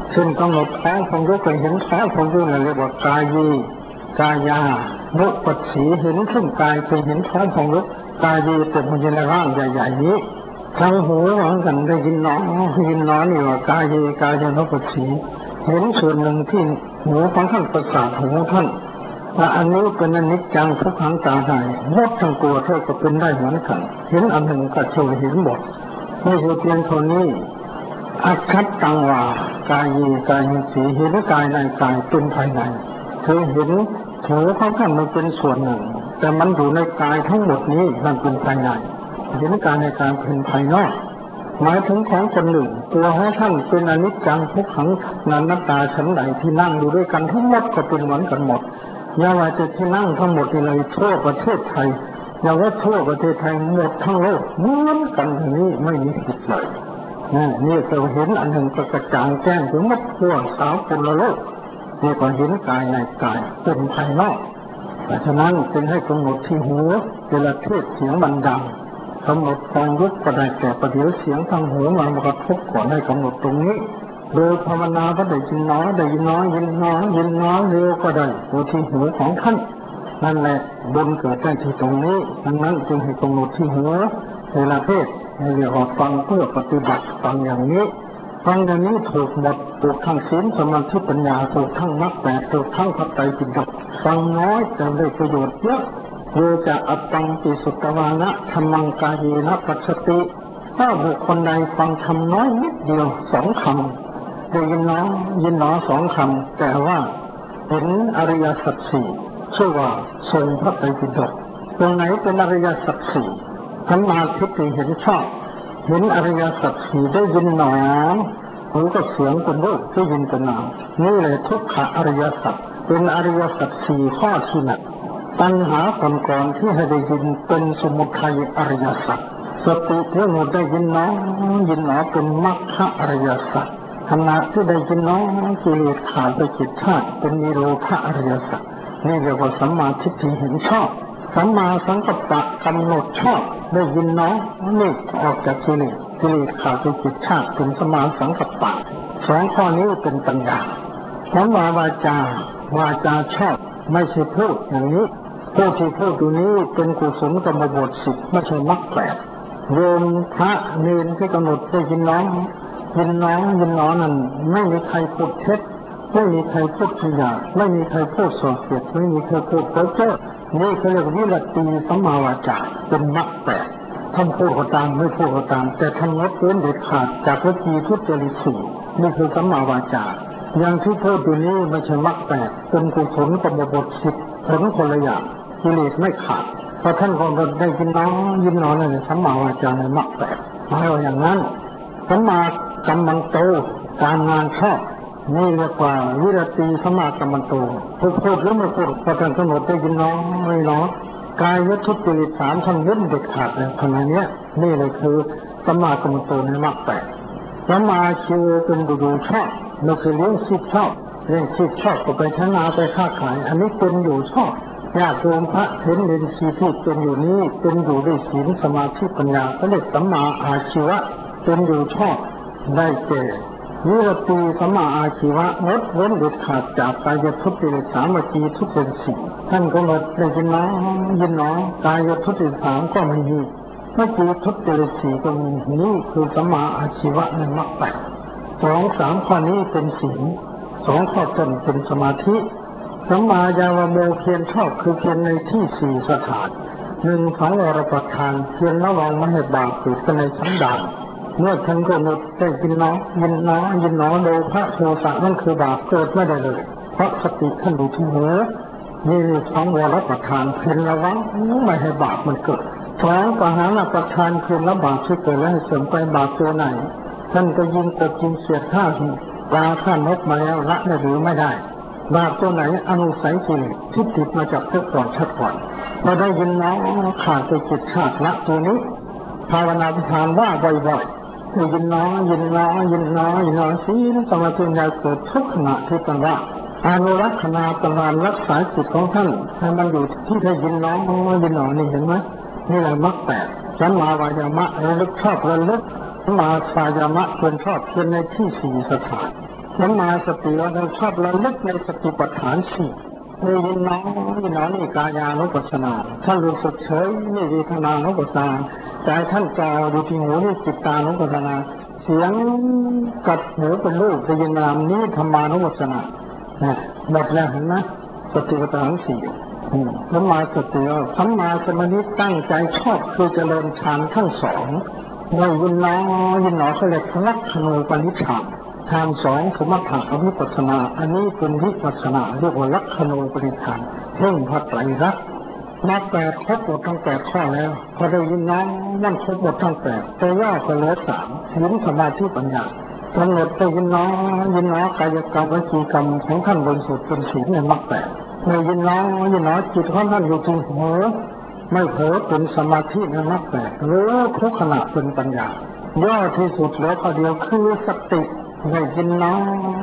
เช่นกำหนดท้องของยุกเห็นท้องของยุกเรียกว่ากายีกายานุปัสสีเห็นซึ่งกายคือเห็นท้องของยุกกายีเป็นมันในร่างใหญ่ๆนี้ทางหูหวังกันได้ยินน้อนี่ว่ากายีกายานุปัสสีเห็นส่วนหนึ่งที่หูของท่านประสาทหูท่านว่าอันนี้เป็นอนิจจังทุกขังตาหายหมดทั้งตัวเท่าก็เป็นได้เหมือนกันเห็นอันหนึ่งก็ช่วยเห็นหมดไม่ใช่เพียงเท่านี้อัจฉตังวากายีกายสีเห็นกายในกายเป็นภายในคือเห็นหูของท่านมันเป็นส่วนหนึ่งแต่มันอยู่ในกายทั้งหมดนี้มันเป็นภายในเห็นกายในกายเป็นภายนอกหมายถึงของคนหนึ่งตัวของท่านเป็นอนิจจังทุกขังนันตาชั้นใดที่นั่งอยู่ด้วยกันทั้งหมดก็เป็นเหมือนกันหมดอย่าว่าจะที่นั่งทั้งหมดในทั่วประเทศไทยอย่าว่าทั่วประเทศไทยหมดทั้งโลกเหมือนกันอย่างนี้ไม่มีผิดเลยนี่เราเห็นอันหนึ่งก็กระจ่างแจ้งถึงหมดทั่วสาวคนละโลกนี่ก็เห็นกายในกายเป็นภายนอกแต่ฉะนั้นจึงให้กำหนดที่หูเวลาเทศเสียงมันดังกำหนดกองยุบก็ได้แต่ประเดี๋ยวเสียงทางหูมันกระทบก่อนให้กำหนดตรงนี้โดยภาวนาก็ได้ยินน้อยเร็วก็ได้ตัวที่หูของท่านนั่นแหละบุญเกิดได้ที่ตรงนี้ดังนั้นจึงให้กำหนดที่หูเวลาเทศให้เรียกว่าฟังเพื่อปฏิบัติฟังอย่างนี้ฟังอย่างนี้ถูกหมดถูกทั้งศีลสมาธิปัญญาถูกทั้งมรรคแปดถูกทั้งพระไตรปิฎกฟังน้อยจะได้ประโยชน์เยอะโยจะอัตตังปิสุตตวานะธรรมังกายีนะปัสสติถ้าบุคคลใดฟังธรรมน้อยนิดเดียวสองคำได้ยินน้อสองคำแต่ว่าเห็นอริยสัจสี่ชื่อว่าทรงพระไตรปิฎกตรงไหนเป็นอริยสัจสี่สัมมาทิฏฐิเห็นชอบเห็นอริยสัจสี่ได้ยินหนอหูก็เสียงเป็นรูปได้ยินเป็นนามนี่เลยทุกขอริยสัจเป็นอริยสัจสี่ข้อที่หนักปัญหาก่อนที่ให้ได้ยินเป็นสมุทัยอริยสัจสติเท่านั้นได้ยินหนอเป็นมรรคอริยสัจขณะที่ได้ยินหนอกิเลสขาดไปจิตชาติเป็นนิโรธอริยสัจนี่เรียกว่าสัมมาทิฏฐิเห็นชอบสัมมาสังกัปปะกำหนดชอบได้ยินน้องนี่ออกจากกิเลสขาดไปจิตชาติเป็นสัมมาสังกัปปะสองข้อนี้เป็นปัญญาสัมมาวาจชอบไม่ใช่พูดอย่างนี้ผู้ที่พูดอยู่นี้เป็นกุศลกรรมบทสิบไม่ใช่มรรคแปดโยมพระเนรที่กำหนดได้ยินน้องนั้นไม่มีใครพูดเท็จไม่มีใครพูดขยะไม่มีใครพูดส่อเสียดไม่มีใครพูดเพ้อเจ้อนี่เขาเรียกวิรัติสัมมาวาจาเป็นมรรคแปดท่านพูดก็ตามไม่พูดก็ตามแต่ท่านงดเว้นเด็ดขาดจากวิธีทุจริตสี่นี่คือสัมมาวาจาอย่างที่พูดอยู่นี้ไม่ใช่มรรคแปดเป็นกุศลกรรมบทสิบผลคนละอย่างกิเลสไม่ขาดพอท่านก็ได้ยินน้อนั่นสัมมาวาจาในมรรคแปดหมายว่าอย่างนั้นสัมมากัมมันโตการงานชอบนี่เรียกว่าวิรติสัมมากัมมันโตพูดแล้วไม่พูดพอท่านกำหนดได้ยินน้อยกายวัตถุจริตสามท่านเว้นเด็ดขาดเลยขณะนี้นี่เลยคือสัมมากัมมันโตในมรรคแปดสัมมาชีวเป็นดูชอบไม่ใช่เลี้ยงชีพชอบเลี้ยงชีพชอบก็ไปชนะไปค้าขายอันนี้เป็นอยู่ชอบญาติโยมพระเห็นเรียนชีที่เป็นอยู่นี้เป็นอยู่ด้วยศีลสมาธิปัญญาก็เรียกสัมมาอาชีวะเป็นอยู่ชอบได้แก่วิรติสัมมาอาชีวะงดเว้นเด็ดขาดจากกายทุจริตสามวิธีทุจริตสี่ท่านก็งดได้ยินน้อกายทุจริตสามก็ไม่มีวิธีทุจริตสี่ก็มีนี่คือสัมมาอาชีวะในมรรคแปดสามข้อนี้เป็นศีลสองข้อต้นเป็นสมาธิสัมมาญาณโมเพียรชอบคือเพียรในที่สี่สถานหนึ่งสังวรประทานเพียรระวังไม่ให้บาปเกิดขึ้นในสันดานเมื่อท่านกำหนดได้ยินน้อโดยพระโทสะนั่นคือบาปเกิดไม่ได้เลยเพราะสติท่านอยู่ที่หัวนี่สังวรประทานเพียรระวังไม่ให้บาปมันเกิดสองปหานประทานเพียรละบาปที่เกิดแล้วให้เสริมไปบาปตัวไหนท่านก็ยิงกบยิงเสียดฆ่าปลาฆ่านกมาแล้วละได้หรือไม่ได้บาปตัวไหนอนุสัยกิเลสที่ติดมาจากเมื่อก่อนชาติก่อนพอได้ยินน้อขาดไปจิตชาติละตัวนี้ภาวนาพิธานว่าบ่อยๆได้ยินน้อศีลสมาธิปัญญาเกิดทุกขณะที่ตั้งว่าอนุรักษณาประมาณรักษาจิตของท่านให้มันอยู่ที่ได้ยินน้อนี่เห็นไหมนี่แหละมรรคแปดสัมมาวายามะระลึกชอบระลึกสัมมาสายามะควรชอบเพียรในที่สี่สถานสัมมาสติเราชอบระลึกในสติปัฏฐานสี่นี่ยินน้อยนี่กายานุปัสสนาท่านรู้สึกเฉยนี่เวทนานุปัสสนาใจท่านจอดูที่หูนี่จิตตานุปัสสนาเสียงกับหูเป็นรูปได้ยินนามนี้ธรรมานุปัสสนาหมดแล้วเห็นไหมสติปัฏฐานสี่สัมมาสติสัมมาสมาธิตั้งใจชอบคือเจริญฌานทั้งสองไม่ยินน้อยเขาเรียกลักขณูปนิชฌานฌานสองสมถะกับวิปัสสนาอันนี้เป็นวิปัสสนาเรียกว่าลักขณูปนิชฌานเพ่งพระไตรลักษณ์นับแปดครบหมดทั้งแปดข้อแล้วพอได้ยินน้องนั่นครบหมดทั้งแปดตัวย่อก็เหลือสามศีลสมาธิปัญญากำหนดได้ยินน้อกายกรรมวิจีกรรมของท่านบริสุทธิ์เป็นศีลในมรรคแปดไม่ยินน้อจิตของท่านอยู่ที่หัวไม่เผลอเป็นสมาธิในมรรคแปดหรือทุกขณะเป็นปัญญาย่อที่สุดแล้วก็เดียวคือสติไม่ยินน้อ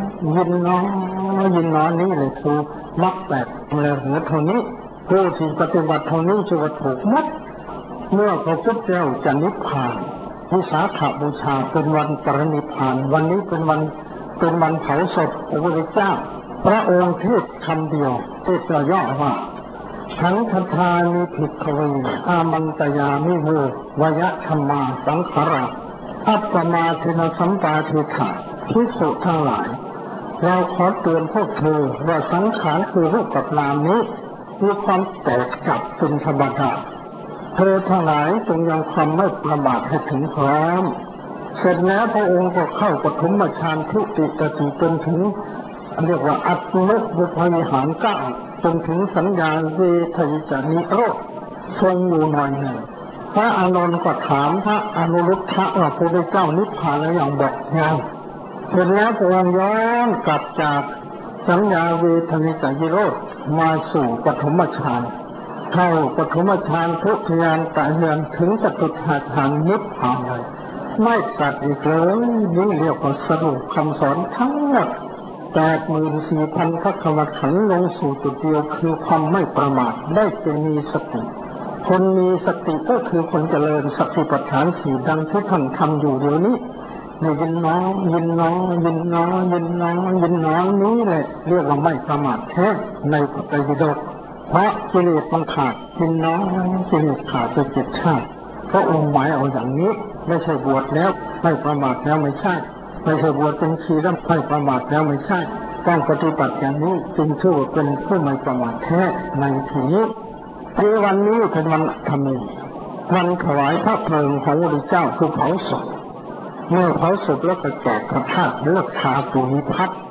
นี่เลยคือมรรคแปดเลยเหลือเท่านี้ผู้ที่ปฏิบัติเท่านี้จะถูกมัดเมื่อพระพุทธเจ้าจะนิพพานวิสาขบูชาเป็นวันปรินิพพานวันนี้เป็นวันเผาศพพระพุทธเจ้าพระองค์เทศคำเดียวเทศย่อว่าสังฆทานิภิกขเวอามันตยามิโหวยะธรรมาสังขารอัปปมาทินสัมปาทิฏฐิภิกษุทั้งหลายเราขอเตือนพวกเธอว่าสังขารคือรูปกับนามนี้มีความแตกดับเป็นธรรมดาเธอทั้งหลายจงยังความไม่ประมาทให้ถึงพร้อมเสร็จแล้วพระองค์ก็เข้าปฐมฌานทุติยติจนถึงเรียกว่าอัตตนุบุพวิหารเก้าจนถึงสัญญาเวทยิจานิโรธทรงอยู่หน่อยหนึ่งพระอานนท์ก็ถามพระอนุรุทธะว่าพระพุทธเจ้านิพพานแล้วอย่างบอกยังเสร็จแล้วพระองค์ย้อนกลับจากสัญญาเวทยิจานิโรธมาสู่ปฐมฌานเข้าปฐมฌานทุติยตะเยือนถึงจตุตถฌานนิพพานเลยไม่ตัดอีกเลยนี่เรียกว่าสรุปคำสอนทั้งหมด84,000 พระคำขันธ์ลงสู่จุดเดียวคือความไม่ประมาทได้จะมีสติคนมีสติก็คือคนเจริญสติปัฏฐานสี่ดังที่ท่านทำอยู่เดี๋ยวนี้ในยินน้องนี้แหละเรียกว่าไม่ประมาทแท้ในพระไตรปิฎกเพราะกิเลสมันขาดยินน้องกิเลสขาดไป7 ชาติพระองค์หมายเอาอย่างนี้ไม่ใช่บวชแล้วไม่ประมาทแล้วไม่ใช่บวชเป็นชีแล้วไม่ประมาทแล้วไม่ใช่ต้องปฏิบัติอย่างนี้จึงชื่อว่าเป็นผู้ไม่ประมาทแท้ในทีนี้ในวันนี้เป็นวันธรรมีวันถวายพระเพลิงของพระพุทธเจ้าคือเผาศพเมื่อเผาศพแล้วก็แจกพระธาตุเลือกทาตุวิพัฒน์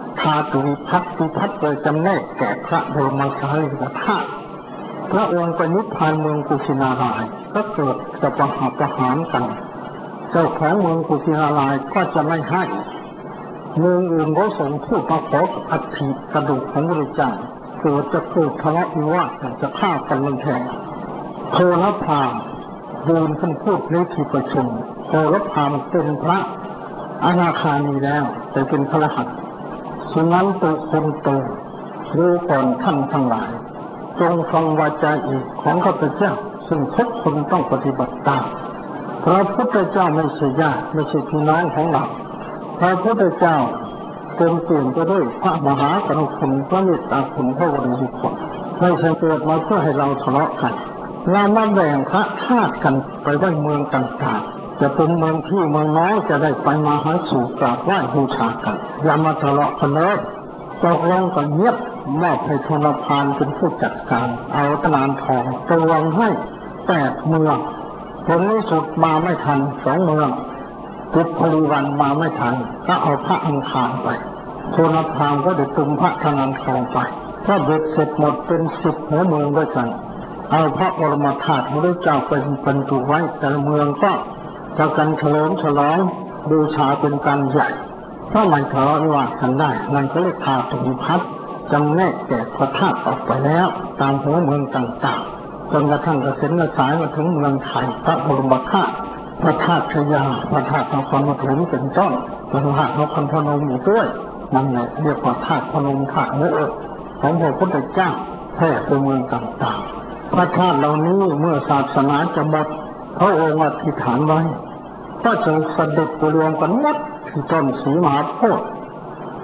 โดยจำแนกแก่พระบรมสารีริกธาตุพระองค์ไปนิพพานเมืองกุสินาราย์ก็เกิดจะประหารกันเจ้าของเมืองกุสินาราย์ก็จะไม่ให้เมืองอื่นก็ส่งผู้มาขออัฐิกระดูกของพระเจ้าเกิดทะเลาะวิวาทจะฆ่ากันมันแทงโทรพามเดินขึ้นพูดในที่ประชุมโทรพามเป็นพระอนาคามีแล้วแต่เป็นพระอรหันต์ฉะนั้นตัวคนโตรู้ก่อนท่านทั้งหลายจงฟังวาจาอีกของข้าพเจ้าซึ่งทุกคนต้องปฏิบัติตามพระพุทธเจ้าไม่ใช่ญาติไม่ใช่พี่น้องของเราพระพุทธเจ้าเต็มเปี่ยมไปด้วยพระมหากรุณาคุณพระเมตตาคุณพระบริสุทธิ์ไม่ใช่เกิดมาเพื่อให้เราทะเลาะกันเรามาแบ่งพระธาตุกันไปไว้เมืองต่างๆจะเป็นเมืองพี่เมืองน้อยจะได้ไปมาหาสู่กราบไหว้บูชากันอย่ามาทะเลาะกันเลยตกลงกันเงียบมอบให้ชนพานเป็นผู้จัดการเอาตะนานทองตวงให้8 เมืองผลที่สุดมาไม่ทัน2 เมืองติดพลีวันมาไม่ทันก็เอาพระอังคารไปชนพานก็ได้ตุมพระตะนานทองไปถ้าเบ็ดเสร็จหมดเป็น10 หัวเมืองด้วยกันเอาพระบรมธาตุพระเจ้าเป็นบรรจุไว้แต่เมืองก็จะกันเฉลิมฉลองบูชาเป็นการใหญ่ถ้าไม่ทะเลาะวิวาทกันได้นั่นก็เรียกทาตุวิภัตน์จำแนกแจกพระธาตุออกไปแล้วตามหัวเมืองต่างๆจนกระทั่งกระเซ็นกระสายมาถึงเมืองไทยพระบรมธาตุพระธาตุชยาพระธาตุนครปฐมเป็นต้นพระธาตุนครพนมอยู่ด้วยนั่นแหละเรียกว่าธาตุพนมธาตุเนื้อของพระพุทธเจ้าแผ่ไปเมืองต่างๆพระธาตุเหล่านี้เมื่อศาสนาจะหมดพระองค์อธิษฐานไว้ก็จะเสด็จไปรวมกันหมดที่ต้นศรีมหาโพธิ์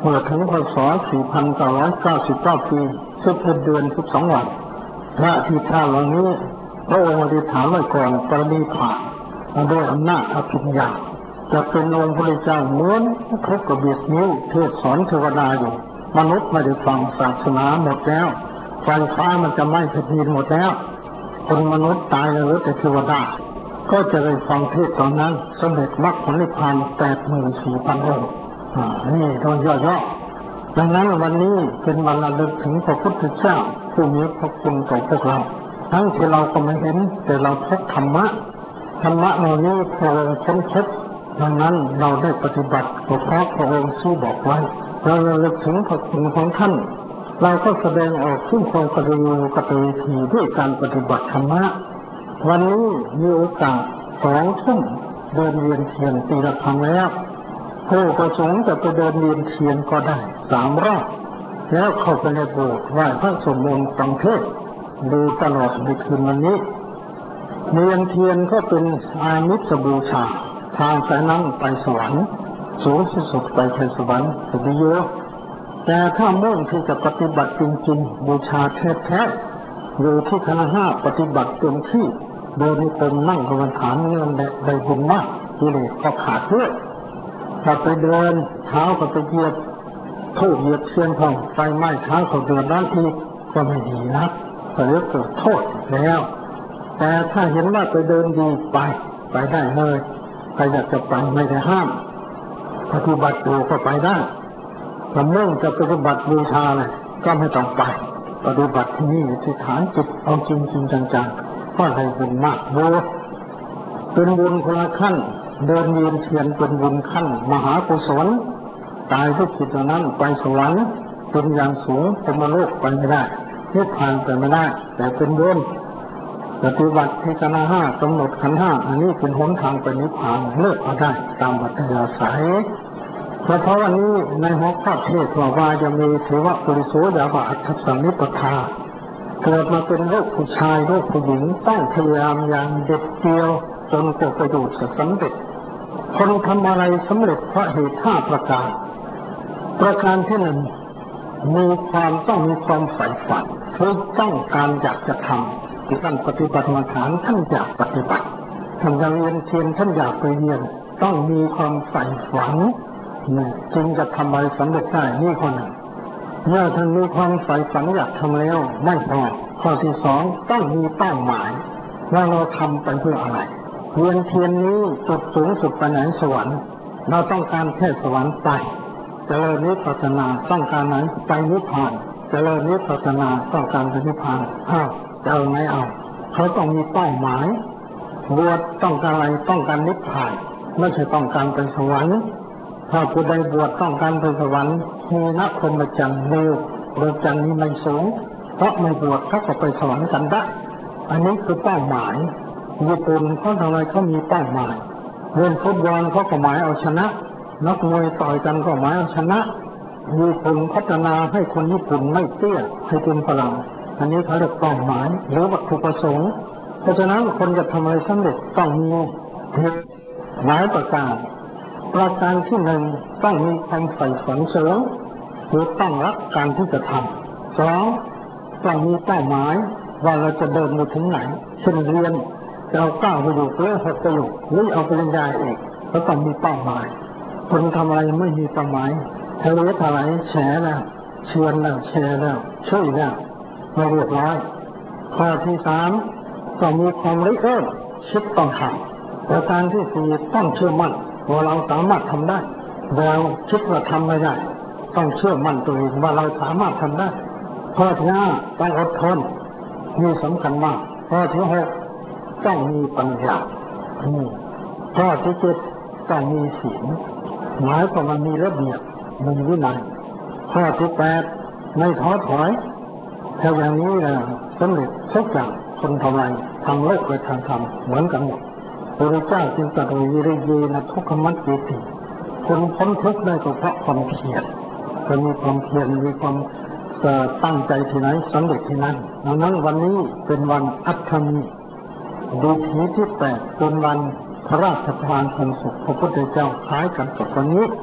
เมื่อถึงพศ 4999 ปี11 เดือน 12 วันพระอธิษฐานเหล่านี้พระองค์อธิษฐานไว้ก่อนปรินิพพานด้วยอำนาจอภิญญาจะเป็นองค์พระเจ้าเหมือนครบกระเบียดนิ้วเทศสอนเทวดาอยู่มนุษย์ไม่ได้ฟังศาสนาหมดแล้วไฟฟ้ามันจะไหม้แผ่นดินหมดแล้วคนมนุษย์ตายแล้วแต่เทวดาก็จะได้ฟังเทศตอนนั้นสำเร็จมรรคผลนิพพาน 84,000 องค์นี่ตอนย่อๆดังนั้นวันนี้เป็นวันระลึกถึงพระพุทธเจ้าผู้มีพระคุณต่อพวกเราทั้งที่เราก็ไม่เห็นแต่เราพบธรรมะเหล่านี้พระองค์ค้นพบดังนั้นเราได้ปฏิบัติก็เพราะพระองค์ชี้บอกไว้เราระลึกถึงพระคุณของท่านเราก็แสดงออกซึ่งความกตัญญูกตเวทีด้วยการปฏิบัติธรรมะวันนี้มีโอกาส2 ทุ่มเดินเวียนเทียนตีละครั้งแล้วผู้ประสงค์จะไปเดินเวียนเทียนก็ได้3 รอบแล้วเข้าไปในโบสถ์ไหว้พระสวดมนต์ฟังเทศน์ดูตลอดในคืนวันนี้เวียนเทียนก็เป็นอามิสบูชาทางสายนั้นไปสวรรค์สูงสุดไปสวรรค์สุดเยอะแต่ถ้ามุ่งที่จะปฏิบัติจริงๆบูชาแท้ๆอยู่ที่คณะ5ปฏิบัติเต็มที่เดินในตนนั่งกรรมฐานเงินได้บุญมากกิเลสก็ขาดด้วยถ้าไปเดินเท้าก็ไปเหยียบทูบเหยียบเทียนของไฟไหม้เท้าเขาเดือดร้อนอีกก็ไม่ดีนะก็เรียกเกิดโทษแล้วแต่ถ้าเห็นว่าไปเดินดีไปได้เลยใครอยากจะไปไม่ได้ห้ามปฏิบัติอยู่ก็ไปได้ถ้ามุ่งจะปฏิบัติบูชาเลยก็ไม่ต้องไปปฏิบัติที่นี่ที่ฐานจิตเอาจริงจังๆก็ให้บุญมากโบเป็นบุญคนละขั้นเดินเวียนเทียนเป็นบุญขั้นมหากุศลตายด้วยจิตนั้นไปสวรรค์เป็นอย่างสูงพรหมโลกไปไม่ได้นิพพานไปไม่ได้แต่เป็นบุญปฏิบัติที่คณะ5กำหนดขันธ์5อันนี้เป็นหนทางไปนิพพานเลิกเอาได้ตามอัธยาศัยเพราะวันนี้ในหัวข้อเทศน์ว่าจะมีเทวปุริโสยาวะอัตถสัมมิปทาเกิดมาเป็นลูกผู้ชายลูกผู้หญิงต้องพยายามอย่างเด็ดเดียวจนกว่าประโยชน์จะสำเร็จคนทำอะไรสำเร็จเพราะเหตุ5 ประการที่ 1มีความต้องมีความใฝ่ฝันคือต้องการอยากจะทำที่ท่านปฏิบัติมาฐานท่านอยากปฏิบัติท่านอยากเรียนเทียนท่านอยากไปเรียนต้องมีความใฝ่ฝันจึงจะทำอะไรสำเร็จได้นี่คนหนึ่งเมื่อท่านมีความใฝ่ฝันอยากทำแล้วไม่พอข้อที่ 2ต้องมีเป้าหมายว่าเราทำไปเพื่ออะไรเรียนเทียนนี้จุดสูงสุดไปไหนสวรรค์เราต้องการแค่สวรรค์ไปเจริญนิพพานาต้องการไหนไปนิพพานเจริญนิพพานาต้องการไปนิพพานจะเอาไหนเอาเขาต้องมีเป้าหมายบวชต้องการอะไรต้องการนิพพานไม่ใช่ต้องการไปสวรรค์ถ้าผู้ใดบวชต้องการไปสวรรค์มีนักพรหมจรรย์เร็วพรหมจรรย์นี้ไม่สูงเพราะไม่บวชเขาก็ไปสวรรค์กันได้อันนี้คือเป้าหมายญี่ปุ่นเขาทำอะไรเขามีเป้าหมายเล่นฟุตบอลเขาก็หมายเอาชนะนักมวยต่อยกันก็หมายเอาชนะญี่ปุ่นพัฒนาให้คนญี่ปุ่นไม่เตี้ยให้เป็นฝรั่งอันนี้เขาเรียกเป้าหมายหรือวัตถุประสงค์เพราะฉะนั้นคนจะทำอะไรสำเร็จต้องมีหลายประการที่ 1ต้องมีความใฝ่ฝันสูงคือต้องรักการที่จะทำ2ต้องมีเป้าหมายว่าเราจะเดินไปถึงไหนเช่นเรียนจะเอา9 ประโยคหรือ6 ประโยคหรือเอาปริญญาเอกก็ต้องมีเป้าหมายคนทำอะไรไม่มีเป้าหมายทะเลถลายแฉแล้วชวนแล้วแชร์แล้วช่วยแล้วไม่เรียบร้อยข้อที่ 3ต้องมีความริเริ่มคิดต้องทำประการที่ 4ต้องเชื่อมั่นว่าเราสามารถทำได้เราคิดว่าทำไม่ได้ต้องเชื่อมั่นตัวเองว่าเราสามารถทำได้ข้อที่ 5ต้องอดทนนี่สำคัญมากข้อที่ 6ต้องมีปัญญาข้อที่ 7ต้องมีศีลหมายความว่ามีระเบียบมีวินัยข้อที่ 8ไม่ท้อถอยถ้าอย่างนี้นะสำเร็จทุกอย่างคนทำอะไรทางโลกและทางธรรมเหมือนกันหมดพระเจ้าจึงตรัสว่าวิริยนะทุกขมัจจิติคนพ้นทุกข์ได้ก็เพราะความเพียรจะมีความเพียรมีความตั้งใจที่ไหนสำเร็จที่นั้นดังนั้นวันนี้เป็นวันอัฐมีดีถีที่ 8เป็นวันพระราชทานความสุขพระพุทธเจ้าคล้ายกันกับวันนี้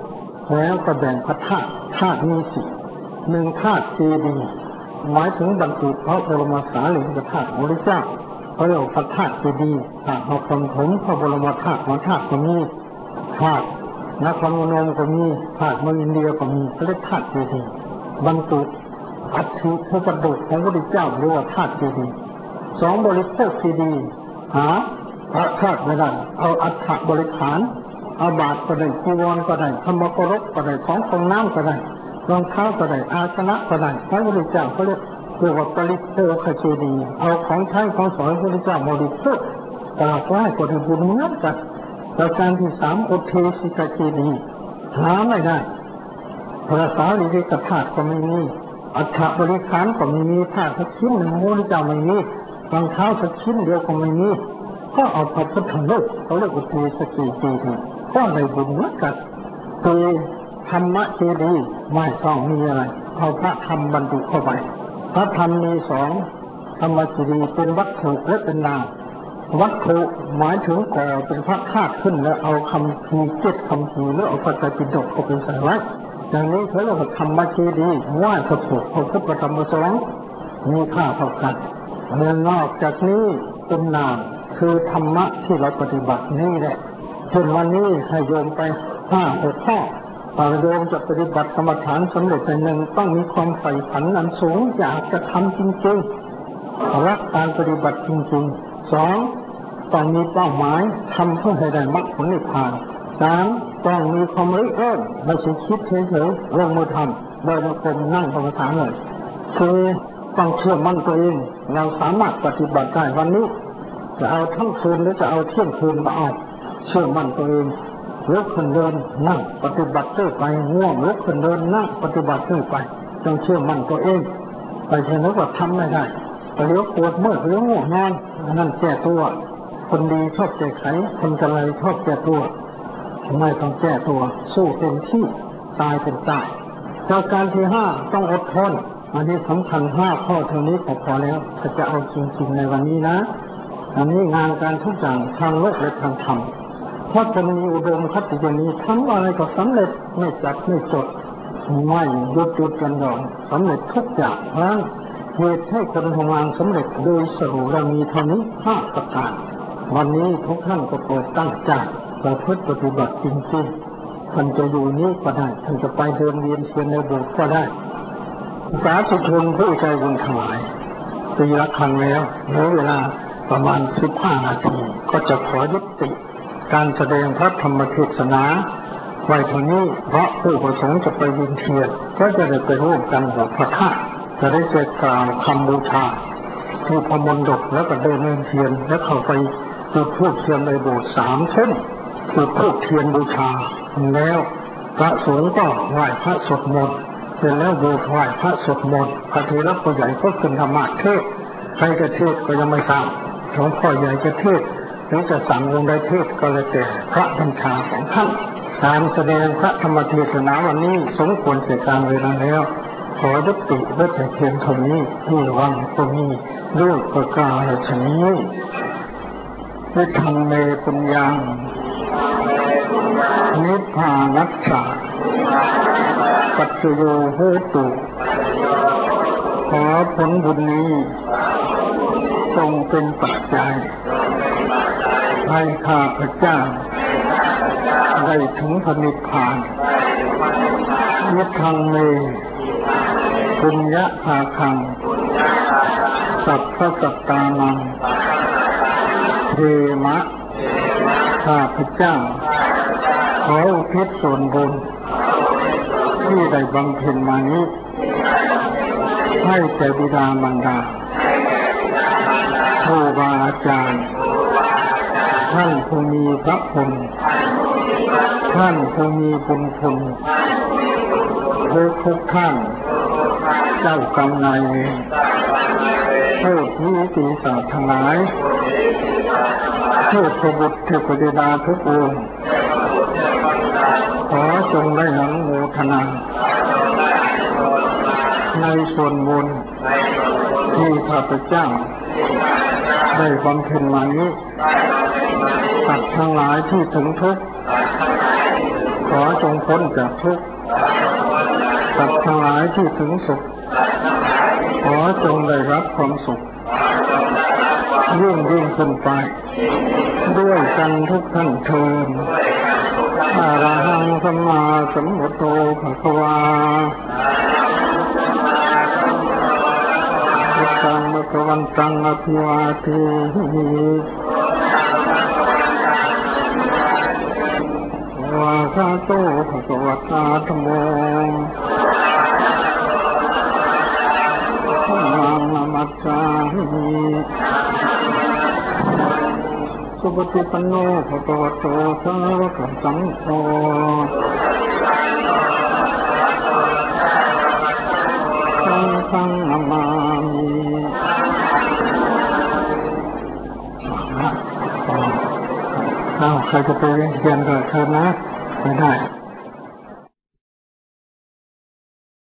แล้วก็แบ่งพระธาตุมีสิหนึ่งธาตุเจดีย์หมายถึงบรรจุพระบรมสารีริกธาตุของพระเจ้าเขาเรียกว่าพระธาตุเจดีย์ธาตุคนถมพระบรมธาตุของธาตุก็มีธาตุนครพนมก็มีธาตุเมืองอินเดียก็มีเขาเรียกธาตุเจดีย์บรรจุอัฐิพระประดุจของพระพุทธเจ้าเรียกว่าธาตุเจดีย์สองบริโภคเจดีย์หาพระธาตุไม่ได้เอาอัฐบริขารเอาบาตรก็ได้จีวรก็ได้ธรรมกรกก็ได้ของฟองน้ำก็ได้รองเท้าก็ได้อาสนะก็ได้พระพุทธเจ้าเขาเรียกว่าปริโภคเจดีย์เอาของใช้ของสอนพระพุทธเจ้าบริโภคกราบไหว้ก็ได้บุญเหมือนกันประการที่สามอุเทศิกเจดีย์หาไม่ได้พระสารีริกธาตุก็ไม่มีอัฐบริขารก็ไม่มีผ้าสักชิ้นหนึ่งพระพุทธเจ้าไม่มีรองเท้าสักชิ้นเดียวก็ไม่มีก็เอาพระพุทธรูปเขาเรียกอุเทศิกเจดีย์ก็ได้บุญเหมือนกันคือธรรมเจดีย์ไม่ต้องมีอะไรเอาพระธรรมบรรจุเข้าไปพระธรรมมีสองธรรมเจดีย์เป็นวัตถุและเป็นนามวัตถุหมายถึงก่อเป็นพระธาตุขึ้นแล้วเอาคำพีเจ็ดคำพีหรือเอาพระไตรปิฎกเข้าไปใส่ไว้อย่างนี้เขาเรียกว่าธรรมเจดีย์ไหว้พระพุทธพระพุทธธรรมสงฆ์มีค่าเท่ากันเมื่อนอกจากนี้เป็นนามคือธรรมะที่เราปฏิบัตินี่แหละเช่นวันนี้ให้โยมไป5-6 ข้อถ้าโยมจะปฏิบัติกรรมฐานสำเร็จในหนึ่งต้องมีความใฝ่ฝันอันสูงอยากจะทำจริงๆรักการปฏิบัติจริงๆสองต้องมีเป้าหมายทำเพื่อให้ได้มรรคผลนิพพานสามต้องมีความริเริ่มไม่ใช่คิดเฉยๆลงมือทำโดยไม่เป็นนั่งกรรมฐานเลยคือต้องเชื่อมั่นตัวเองเราสามารถปฏิบัติได้วันนี้จะเอาทั้งคืนหรือจะเอาเที่ยงคืนมาเอาเชื่อมั่นตัวเองลุกขึ้นเดินนั่งปฏิบัติเรื่อยไปง่วงลุกขึ้นเดินนั่งปฏิบัติเรื่อยไปต้องเชื่อมั่นตัวเองไปเช่นนั้นก็ทำไม่ได้เลี้ยวปวดเมื่อยเลี้ยวง่วงนอนนั่นแก้ตัวคนดีชอบแก้ไขคนกระไรชอบแก้ตัวไม่ต้องแก้ตัวสู้เต็มที่ตายเป็นตายจากการที่ต้องอดทนอันนี้สำคัญ5 ข้อเท่านี้พอแล้วถ้าจะเอาจริงๆในวันนี้นะอันนี้งานการทุกอย่างทางโลกและทางธรรมถ้าคนมีอุดมคติอย่างนี้ทำอะไรก็สำเร็จไม่จัดไม่จดไม่หยุดกันหย่อนสำเร็จทุกอย่างเพราะเหตุให้คนทำงานสำเร็จโดยสรุปเรามีเท่านี้5 ประการวันนี้ทุกท่านก็โปรดตั้งใจประพฤติปฏิบัติจริงๆท่านจะอยู่นี้ก็ได้ท่านจะไปเดินเวียนเทียนในโบสถ์ก็ได้สาธุชนผู้ใจบุญทั้งหลายตีละครั้งแล้วเหลือเวลาประมาณ15 นาทีก็จะขอยุติการแสดงพระธรรมเทศนาไว้เท่านี้เพราะผู้ประสงค์จะไปเวียนเทียนก็จะได้ไปร่วมกันกับพระธาตุจะได้เกิดกล่าวคำบูชาที่พมณฑปแล้วก็เดินเวียนเทียนแล้วเข้าไปจุดธูปเทียนในโบสถ์3 เส้นจุดธูปเทียนบูชาแล้วพระสงฆ์ก็ไหว้พระสวดมนต์เสร็จแล้วโบสถ์ไหว้พระสวดมนต์พระเถระผู้ใหญ่ก็ขึ้นธรรมเทศน์ใครจะเทศก็ยังไม่ทราบหลวงพ่อใหญ่จะเทศหรือจะสั่งองค์ใดเทศก็เลยแต่พระบัญชาของท่านการแสดงพระธรรมเทศนาวันนี้สมควรแก่การเวลาแล้วขอยุติด้วยแต่เพียงเท่านี้ที่วังตรงนี้ด้วยประกาศนี้วิธรรมเมปุญญังนิพพานัสสะปัจจโยโหตุขอผลบุญนี้จงเป็นปัจจัยให้ข้าพเจ้าได้ถึงพระนิพพานนิพพานเมปุญญภาคังสัพพสัตตานังเทมะข้าพเจ้าขออุทิศส่วนบุญที่ได้บำเพ็ญมานี้ให้แก่บิดามารดาครูบาอาจารย์ท่านผู้มีพระคุณท่านผู้มีบุญคุณทุกท่านเจ้ากรรมนายเวรเทพนิติศาสตร์ทั้งหลายเทพบุตรเทพธิดาทุกองค์ขอจงได้อนุโมทนาในส่วนบุญที่ข้าพเจ้าได้บำเพ็ญมานี้สัตว์ทั้งหลายที่ถึงทุกข์ขอจงพ้นจากทุกข์สัตว์ทั้งหลายที่ถึงสุขขอจงได้รับความสุขยิ่งขึ้นไปด้วยกันทุกท่านเทินอะระหังสัมมาสัมพุทโธภควาพุทธังภควันตังอภิวาเทวะคาโตภควตาธัมโมนามัสสามิสุปฏิปันโนภควโตสาวกสังโฆสังฆังนามามิใครจะไปเรียนก็เชิญนะไม่ได้